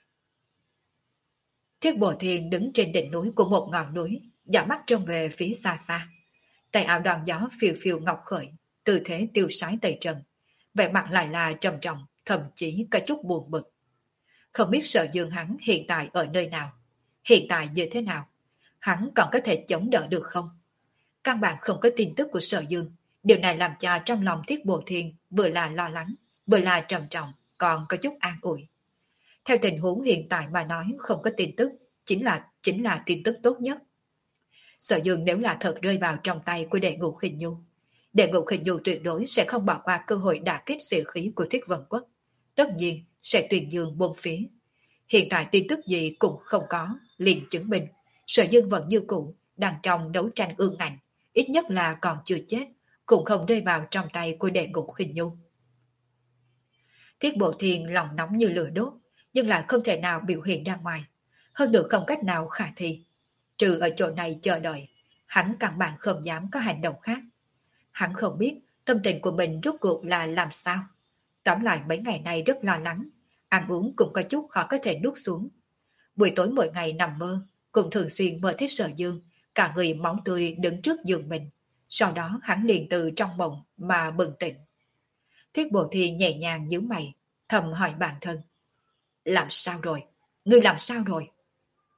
Thiết Bồ Thiên đứng trên đỉnh núi của một ngọn núi, dõi mắt trông về phía xa xa. Tay áo đòn gió phiêu phiêu ngọc khởi, tư thế tiêu sái tẩy trần. Vẻ mặt lại là trầm trọng, thậm chí có chút buồn bực. Không biết Sở Dương hắn hiện tại ở nơi nào, hiện tại như thế nào, hắn còn có thể chống đỡ được không? Căn bản không có tin tức của Sở Dương, điều này làm cho trong lòng Thiết Bồ Thiên vừa là lo lắng, vừa là trầm trọng, còn có chút an ủi. Theo tình huống hiện tại mà nói không có tin tức, chính là chính là tin tức tốt nhất. Sở Dương nếu là thật rơi vào trong tay của Đệ Ngũ Khinh Nhu, Đệ Ngũ Khinh Nhu tuyệt đối sẽ không bỏ qua cơ hội đả kích sĩ khí của Thiết Vân Quốc, tất nhiên sẽ tuyên dương buông phía. Hiện tại tin tức gì cũng không có, liền chứng minh Sở Dương vẫn như cũ, đang trong đấu tranh ương ngạnh, ít nhất là còn chưa chết, cũng không rơi vào trong tay của Đệ Ngũ Khinh Nhu. Thiết Bộ Thiên lòng nóng như lửa đốt, nhưng lại không thể nào biểu hiện ra ngoài, hơn nữa không cách nào khả thi. Trừ ở chỗ này chờ đợi, hắn căn bản không dám có hành động khác. Hắn không biết tâm tình của mình rốt cuộc là làm sao. Tóm lại mấy ngày nay rất lo lắng, ăn uống cũng có chút khó có thể nuốt xuống. Buổi tối mỗi ngày nằm mơ, cũng thường xuyên mơ thấy Sở Dương, cả người máu tươi đứng trước giường mình. Sau đó hắn liền từ trong mộng mà bừng tỉnh. Thiết Bộ Thiên nhẹ nhàng nhíu mày, thầm hỏi bản thân. Làm sao rồi? Ngươi làm sao rồi?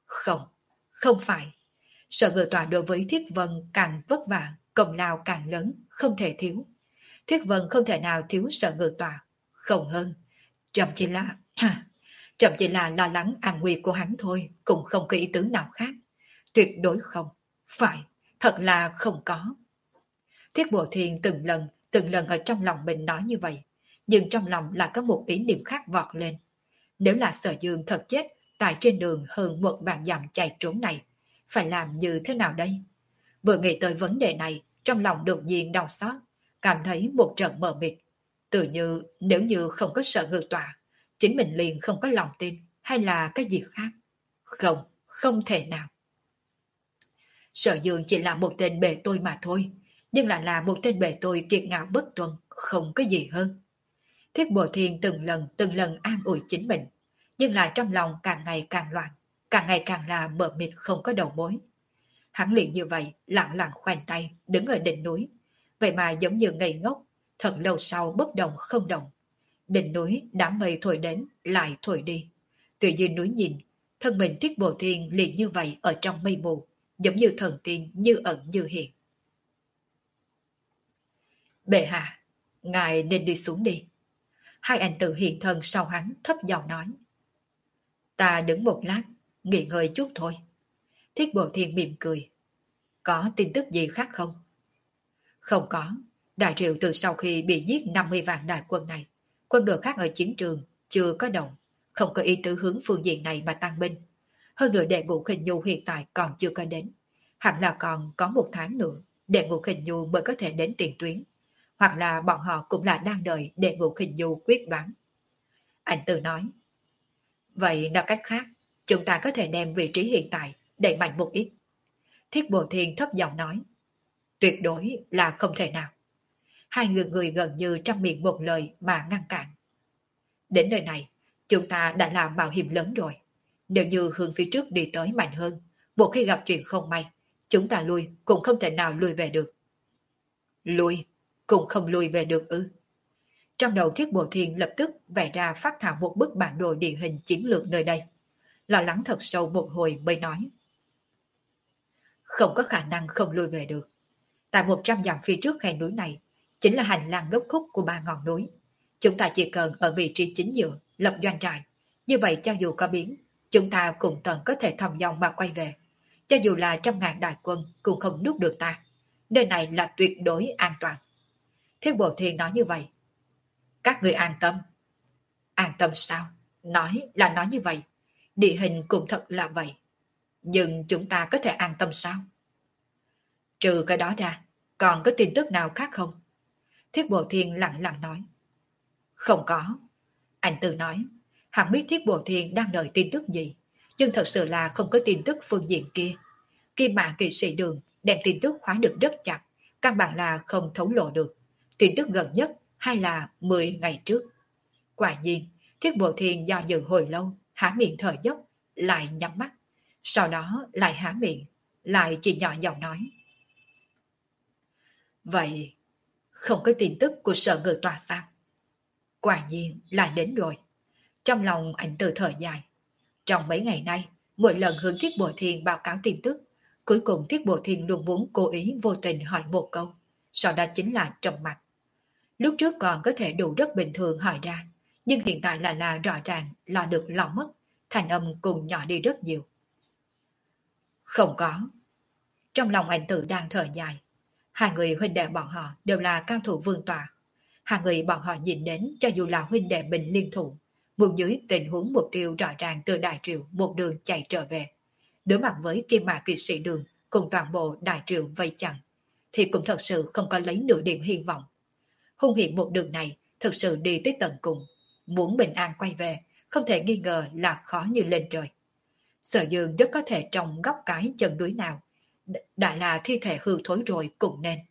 Không, không phải. Sở Ngự Tọa đối với Thiết Vân càng vất vả, công lao càng lớn, không thể thiếu. Thiết Vân không thể nào thiếu Sở Ngự Tọa. Không hơn. Chậm chỉ là... Chậm chỉ là lo lắng an nguy của hắn thôi, cũng không có ý tứ nào khác. Tuyệt đối không. Phải, thật là không có. Thiết Bộ Thiên từng lần, từng lần ở trong lòng mình nói như vậy. Nhưng trong lòng lại có một ý niệm khác vọt lên. Nếu là Sở Dương thật chết tại trên đường hơn một vạn dặm chạy trốn này, phải làm như thế nào đây? Vừa nghĩ tới vấn đề này, trong lòng đột nhiên đau xót, cảm thấy một trận mờ mịt. Tự như nếu như không có Sở Ngự Tọa, chính mình liền không có lòng tin hay là cái gì khác. Không, không thể nào. Sở Dương chỉ là một tên bề tôi mà thôi, nhưng lại là một tên bề tôi kiệt ngạo bất tuân, không có gì hơn. Thiết Bộ Thiên từng lần từng lần an ủi chính mình, nhưng lại trong lòng càng ngày càng loạn, càng ngày càng là mờ mịt không có đầu mối. Hắn liền như vậy, lặng lặng khoanh tay, đứng ở đỉnh núi, vậy mà giống như ngây ngốc, thật lâu sau bất động không động. Đỉnh núi đám mây thổi đến, lại thổi đi. Từ dưới núi nhìn, thân mình Thiết Bộ Thiên liền như vậy ở trong mây mù, giống như thần tiên như ẩn như hiện. Bệ hạ, ngài nên đi xuống đi. Hai anh tự hiện thân sau hắn thấp giọng nói. Ta đứng một lát, nghỉ ngơi chút thôi. Thiết Bộ Thiên mỉm cười. Có tin tức gì khác không? Không có. Đại Triệu từ sau khi bị giết năm mươi vạn đại quân này, quân đội khác ở chiến trường chưa có động, không có ý tứ hướng phương diện này mà tăng binh. Hơn nữa đệ ngũ Khinh Nhu hiện tại còn chưa có đến. Hẳn là còn có một tháng nữa, đệ ngũ Khinh Nhu mới có thể đến tiền tuyến. Hoặc là bọn họ cũng là đang đợi đệ ngũ Khinh Nhu quyết đoán. Anh Tư nói. Vậy nói cách khác, chúng ta có thể đem vị trí hiện tại đẩy mạnh một ít. Thiết Bộ Thiên thấp giọng nói. Tuyệt đối là không thể nào. Hai người người gần như trong miệng một lời mà ngăn cản. Đến nơi này, chúng ta đã làm mạo hiểm lớn rồi. Nếu như hướng phía trước đi tới mạnh hơn, một khi gặp chuyện không may, chúng ta lui cũng không thể nào lui về được. Lui, cũng không lui về được ư. Trong đầu Thiết Bộ Thiên lập tức vẽ ra phát thảo một bức bản đồ địa hình chiến lược nơi đây. Lo lắng thật sâu một hồi mới nói. Không có khả năng không lui về được. Tại một trăm dặm phía trước khe núi này, chính là hành lang gốc khúc của ba ngọn núi. Chúng ta chỉ cần ở vị trí chính giữa, lập doanh trại. Như vậy cho dù có biến, chúng ta cũng tận có thể thầm dòng mà quay về. Cho dù là trăm ngàn đại quân cũng không nuốt được ta. Nơi này là tuyệt đối an toàn. Thiết Bộ Thiên nói như vậy. Các người an tâm. An tâm sao? Nói là nói như vậy. Địa hình cũng thật là vậy. Nhưng chúng ta có thể an tâm sao? Trừ cái đó ra, còn có tin tức nào khác không? Thiết Bộ Thiên lặng lặng nói. Không có. Anh Tư nói, hắn biết Thiết Bộ Thiên đang đợi tin tức gì, nhưng thật sự là không có tin tức phương diện kia. Kim Mã Kỵ Sĩ Đường đem tin tức khóa được rất chặt, căn bản là không thấu lộ được. Tin tức gần nhất hay là mười ngày trước. Quả nhiên, Thiết Bộ Thiên do dự hồi lâu, há miệng thở dốc, lại nhắm mắt. Sau đó lại há miệng, lại chỉ nhỏ giọng nói. Vậy, không có tin tức của Sở Ngự Tọa sao? Quả nhiên lại đến rồi. Trong lòng anh Tư thở dài. Trong mấy ngày nay, mỗi lần hướng Thiết Bộ Thiên báo cáo tin tức, cuối cùng Thiết Bộ Thiên luôn muốn cố ý vô tình hỏi một câu, sau đó chính là trầm mặt. Lúc trước còn có thể đủ rất bình thường hỏi ra, nhưng hiện tại là là rõ ràng lo được lo mất, thành âm cùng nhỏ đi rất nhiều. Không có. Trong lòng anh Tử đang thở dài. Hai người huynh đệ bọn họ đều là cao thủ vương tọa. Hai người bọn họ nhìn đến cho dù là huynh đệ mình liên thủ, buông dưới tình huống mục tiêu rõ ràng từ Đại Triệu một đường chạy trở về. Đối mặt với Kim Mã Kỵ Sĩ Đường cùng toàn bộ Đại Triệu vây chặn, thì cũng thật sự không có lấy nửa điểm hy vọng. Hung hiểm một đường này thực sự đi tới tận cùng. Muốn bình an quay về, không thể nghi ngờ là khó như lên trời. Sở Dương rất có thể trong góc cái chân núi nào, đã là thi thể hư thối rồi cũng nên.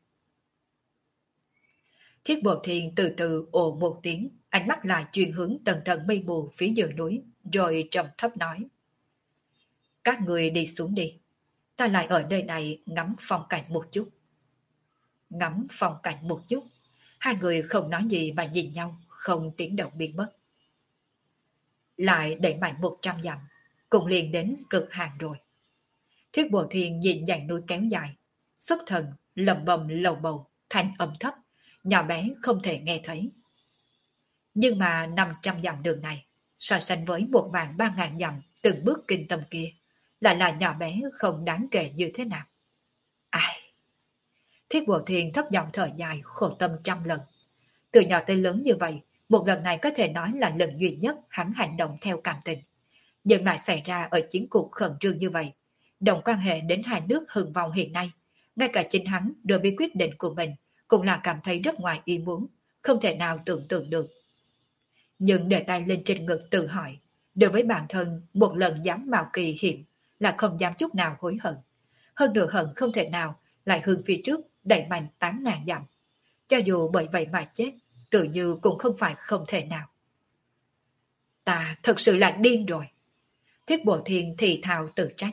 Thiết Bộ Thiên từ từ ồ một tiếng, ánh mắt lại chuyển hướng tầng tầng mây mù phía dưới núi, rồi trầm thấp nói. Các người đi xuống đi, ta lại ở nơi này ngắm phong cảnh một chút. Ngắm phong cảnh một chút, hai người không nói gì mà nhìn nhau, không tiếng động biến mất. Lại đẩy mạnh một trăm dặm, cũng liền đến cực hạn rồi. Thiết Bộ Thiên nhìn dãy núi kéo dài, xuất thần lầm bầm lầu bầu, thanh âm thấp, nhỏ bé không thể nghe thấy. Nhưng mà năm trăm dặm đường này, so sánh với một vạn ba ngàn dặm từng bước kinh tâm kia, lại là nhỏ bé không đáng kể như thế nào. Ai? Thiết Bộ Thiên thấp giọng thở dài khổ tâm trăm lần. Từ nhỏ tới lớn như vậy, một lần này có thể nói là lần duy nhất hắn hành động theo cảm tình. Nhưng lại xảy ra ở chiến cuộc khẩn trương như vậy, đồng quan hệ đến hai nước hừng vong hiện nay. Ngay cả chính hắn đối với quyết định của mình cũng là cảm thấy rất ngoài ý muốn, không thể nào tưởng tượng được. Nhưng để tay lên trên ngực tự hỏi, đối với bản thân một lần dám mạo kỳ hiểm là không dám chút nào hối hận. Hơn nữa hận không thể nào lại hướng phía trước đẩy mạnh tám ngàn dặm. Cho dù bởi vậy mà chết, tự như cũng không phải không thể nào. Ta thật sự là điên rồi. Thiết Bộ Thiên thì thào tự trách.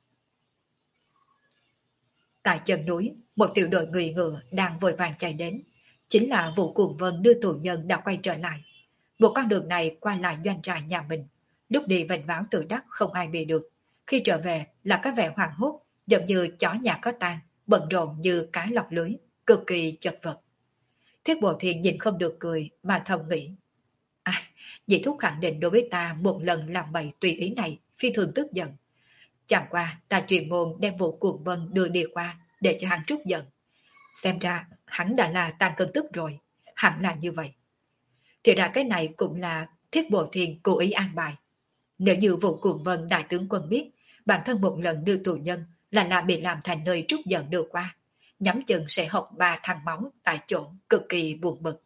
Tại chân núi, một tiểu đội người ngựa đang vội vàng chạy đến. Chính là Vũ Cuồng Vân đưa tù nhân đã quay trở lại. Một con đường này qua lại doanh trại nhà mình. Lúc đi vệnh váo tự đắc không ai bị được. Khi trở về là cái vẻ hoàng hốt, giống như chó nhà có tang, bận rộn như cá lọc lưới, cực kỳ chật vật. Thiết Bộ Thiên nhìn không được cười mà thầm nghĩ. À, dì thúc khẳng định đối với ta một lần làm bậy tùy ý này phi thường tức giận. Chẳng qua ta chuyên môn đem Vũ Cuồng Vân đưa đi qua để cho hắn trút giận. Xem ra hắn đã là tan cơn tức rồi, hẳn là như vậy. Thì ra cái này cũng là Thiết Bộ Thiên cố ý an bài. Nếu như Vũ Cuồng Vân đại tướng quân biết bản thân một lần đưa tù nhân là là bị làm thành nơi trút giận đưa qua, nhắm chừng sẽ học ba thằng máu tại chỗ, cực kỳ buồn bực.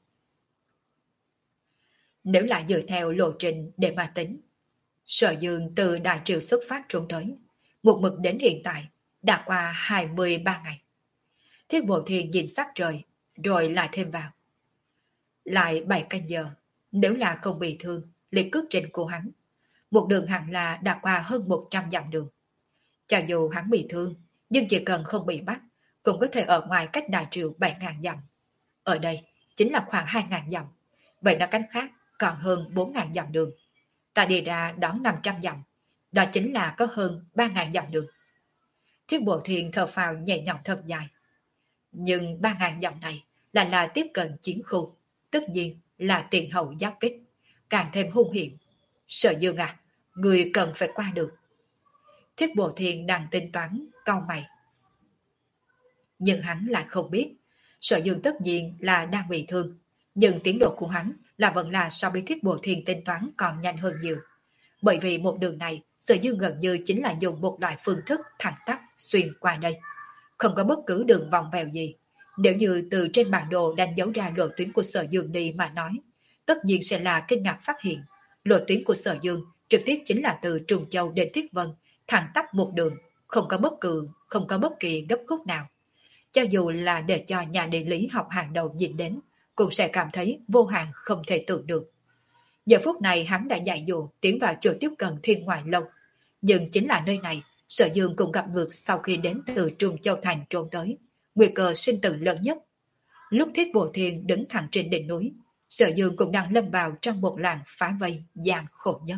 Nếu lại dựa theo lộ trình để mà tính, Sở Dương từ Đại Triều xuất phát trốn tới, một mực đến hiện tại đã qua hai mươi ba ngày. Thiết Bộ Thiên nhìn sắc trời, rồi lại thêm vào. Lại bảy canh giờ, nếu là không bị thương, liệt cước trên cổ hắn. Một đường hẳn là đã qua hơn một trăm dặm đường. Cho dù hắn bị thương, nhưng chỉ cần không bị bắt, cũng có thể ở ngoài cách Đại Triều bảy ngàn dặm. Ở đây chính là khoảng hai ngàn dặm. Vậy nói cách khác, còn hơn bốn ngàn dặm đường. Ta đi ra đón năm trăm dặm, đó chính là có hơn ba ngàn dặm đường. Thiết Bộ Thiên thở phào nhẹ nhõm thật dài. Nhưng ba ngàn dặm này là là tiếp cận chiến khu, tất nhiên là tiền hậu giáp kích, càng thêm hung hiểm. Sở Dương à, người cần phải qua được. Thiết Bộ Thiên đang tính toán, cau mày. Nhưng hắn lại không biết, Sở Dương tất nhiên là đang bị thương, nhưng tiến độ của hắn là vẫn là so với Thiết Bộ Thiên tính toán còn nhanh hơn nhiều. Bởi vì một đường này, Sở Dương gần như chính là dùng một loại phương thức thẳng tắp xuyên qua đây. Không có bất cứ đường vòng vèo gì. Nếu như từ trên bản đồ đánh dấu ra lộ tuyến của Sở Dương đi mà nói, tất nhiên sẽ là kinh ngạc phát hiện. Lộ tuyến của Sở Dương trực tiếp chính là từ Trùng Châu đến Thiết Vân, thẳng tắp một đường, không có bất cứ, không có bất kỳ gấp khúc nào. Cho dù là để cho nhà địa lý học hàng đầu nhìn đến, cũng sẽ cảm thấy vô hạn không thể tưởng được. Giờ phút này hắn đã dạy dỗ tiến vào chỗ tiếp cận Thiên Ngoại Lâu. Nhưng chính là nơi này, Sở Dương cũng gặp được sau khi đến từ Trung Châu Thành trốn tới. Nguy cơ sinh tử lớn nhất. Lúc Thiết Bộ Thiên đứng thẳng trên đỉnh núi, Sở Dương cũng đang lâm vào trong một làng phá vây gian khổ nhất.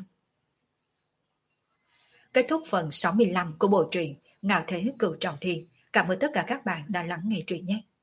Kết thúc phần sáu mươi lăm của bộ truyện Ngạo Thế Cửu Trọng Thiên. Cảm ơn tất cả các bạn đã lắng nghe truyện nhé.